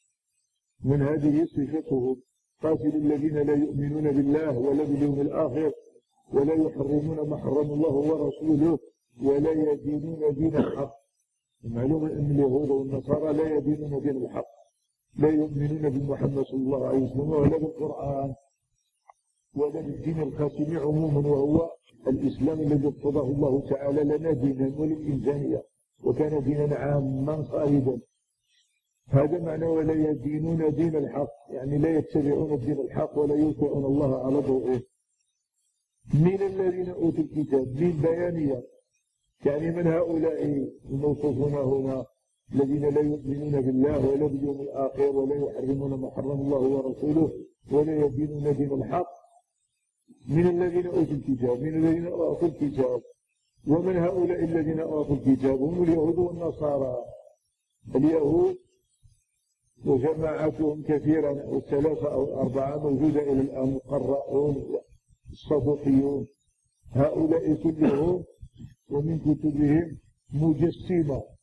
من هذه صفتهم: قاتلوا الذين لا يؤمنون بالله ولا باليوم الآخر ولا يحرمون ما حرم الله ورسوله ولا يدينون دين الحق. معلوم أن اليهود والنصارى لا يدينون دين الحق، لا يؤمنون بمحمد صلى الله عليه وسلم ولا بالقرآن ولا بالدين الخاتم عموما، وهو الإسلام الذي ارتضاه الله تعالى لنا دينا وللإنسانية، وكان دينا عاما خالدا. هذا معنى ولا يدينون دين الحق، يعني لا يتبعون الدين الحق ولا يطيعون الله على ضوئه. من الذين أوتوا الكتاب، من بيانية، يعني من هؤلاء الموصوفون هنا الذين لا يؤمنون بالله ولا باليوم الآخر ولا يحرمون ما حرم الله ورسوله ولا يدينون دين الحق. من الذين أوتوا الكتاب، من الذين أعطوا الكتاب. ومن هؤلاء الذين أعطوا الكتاب هم اليهود والنصارى. اليهود وجماعتهم كثيرا، والثلاثة أو الأربعة موجودة إلى الآن: القراءون، الصدوقيون. هؤلاء كلهم ومن كتبهم مجسمة،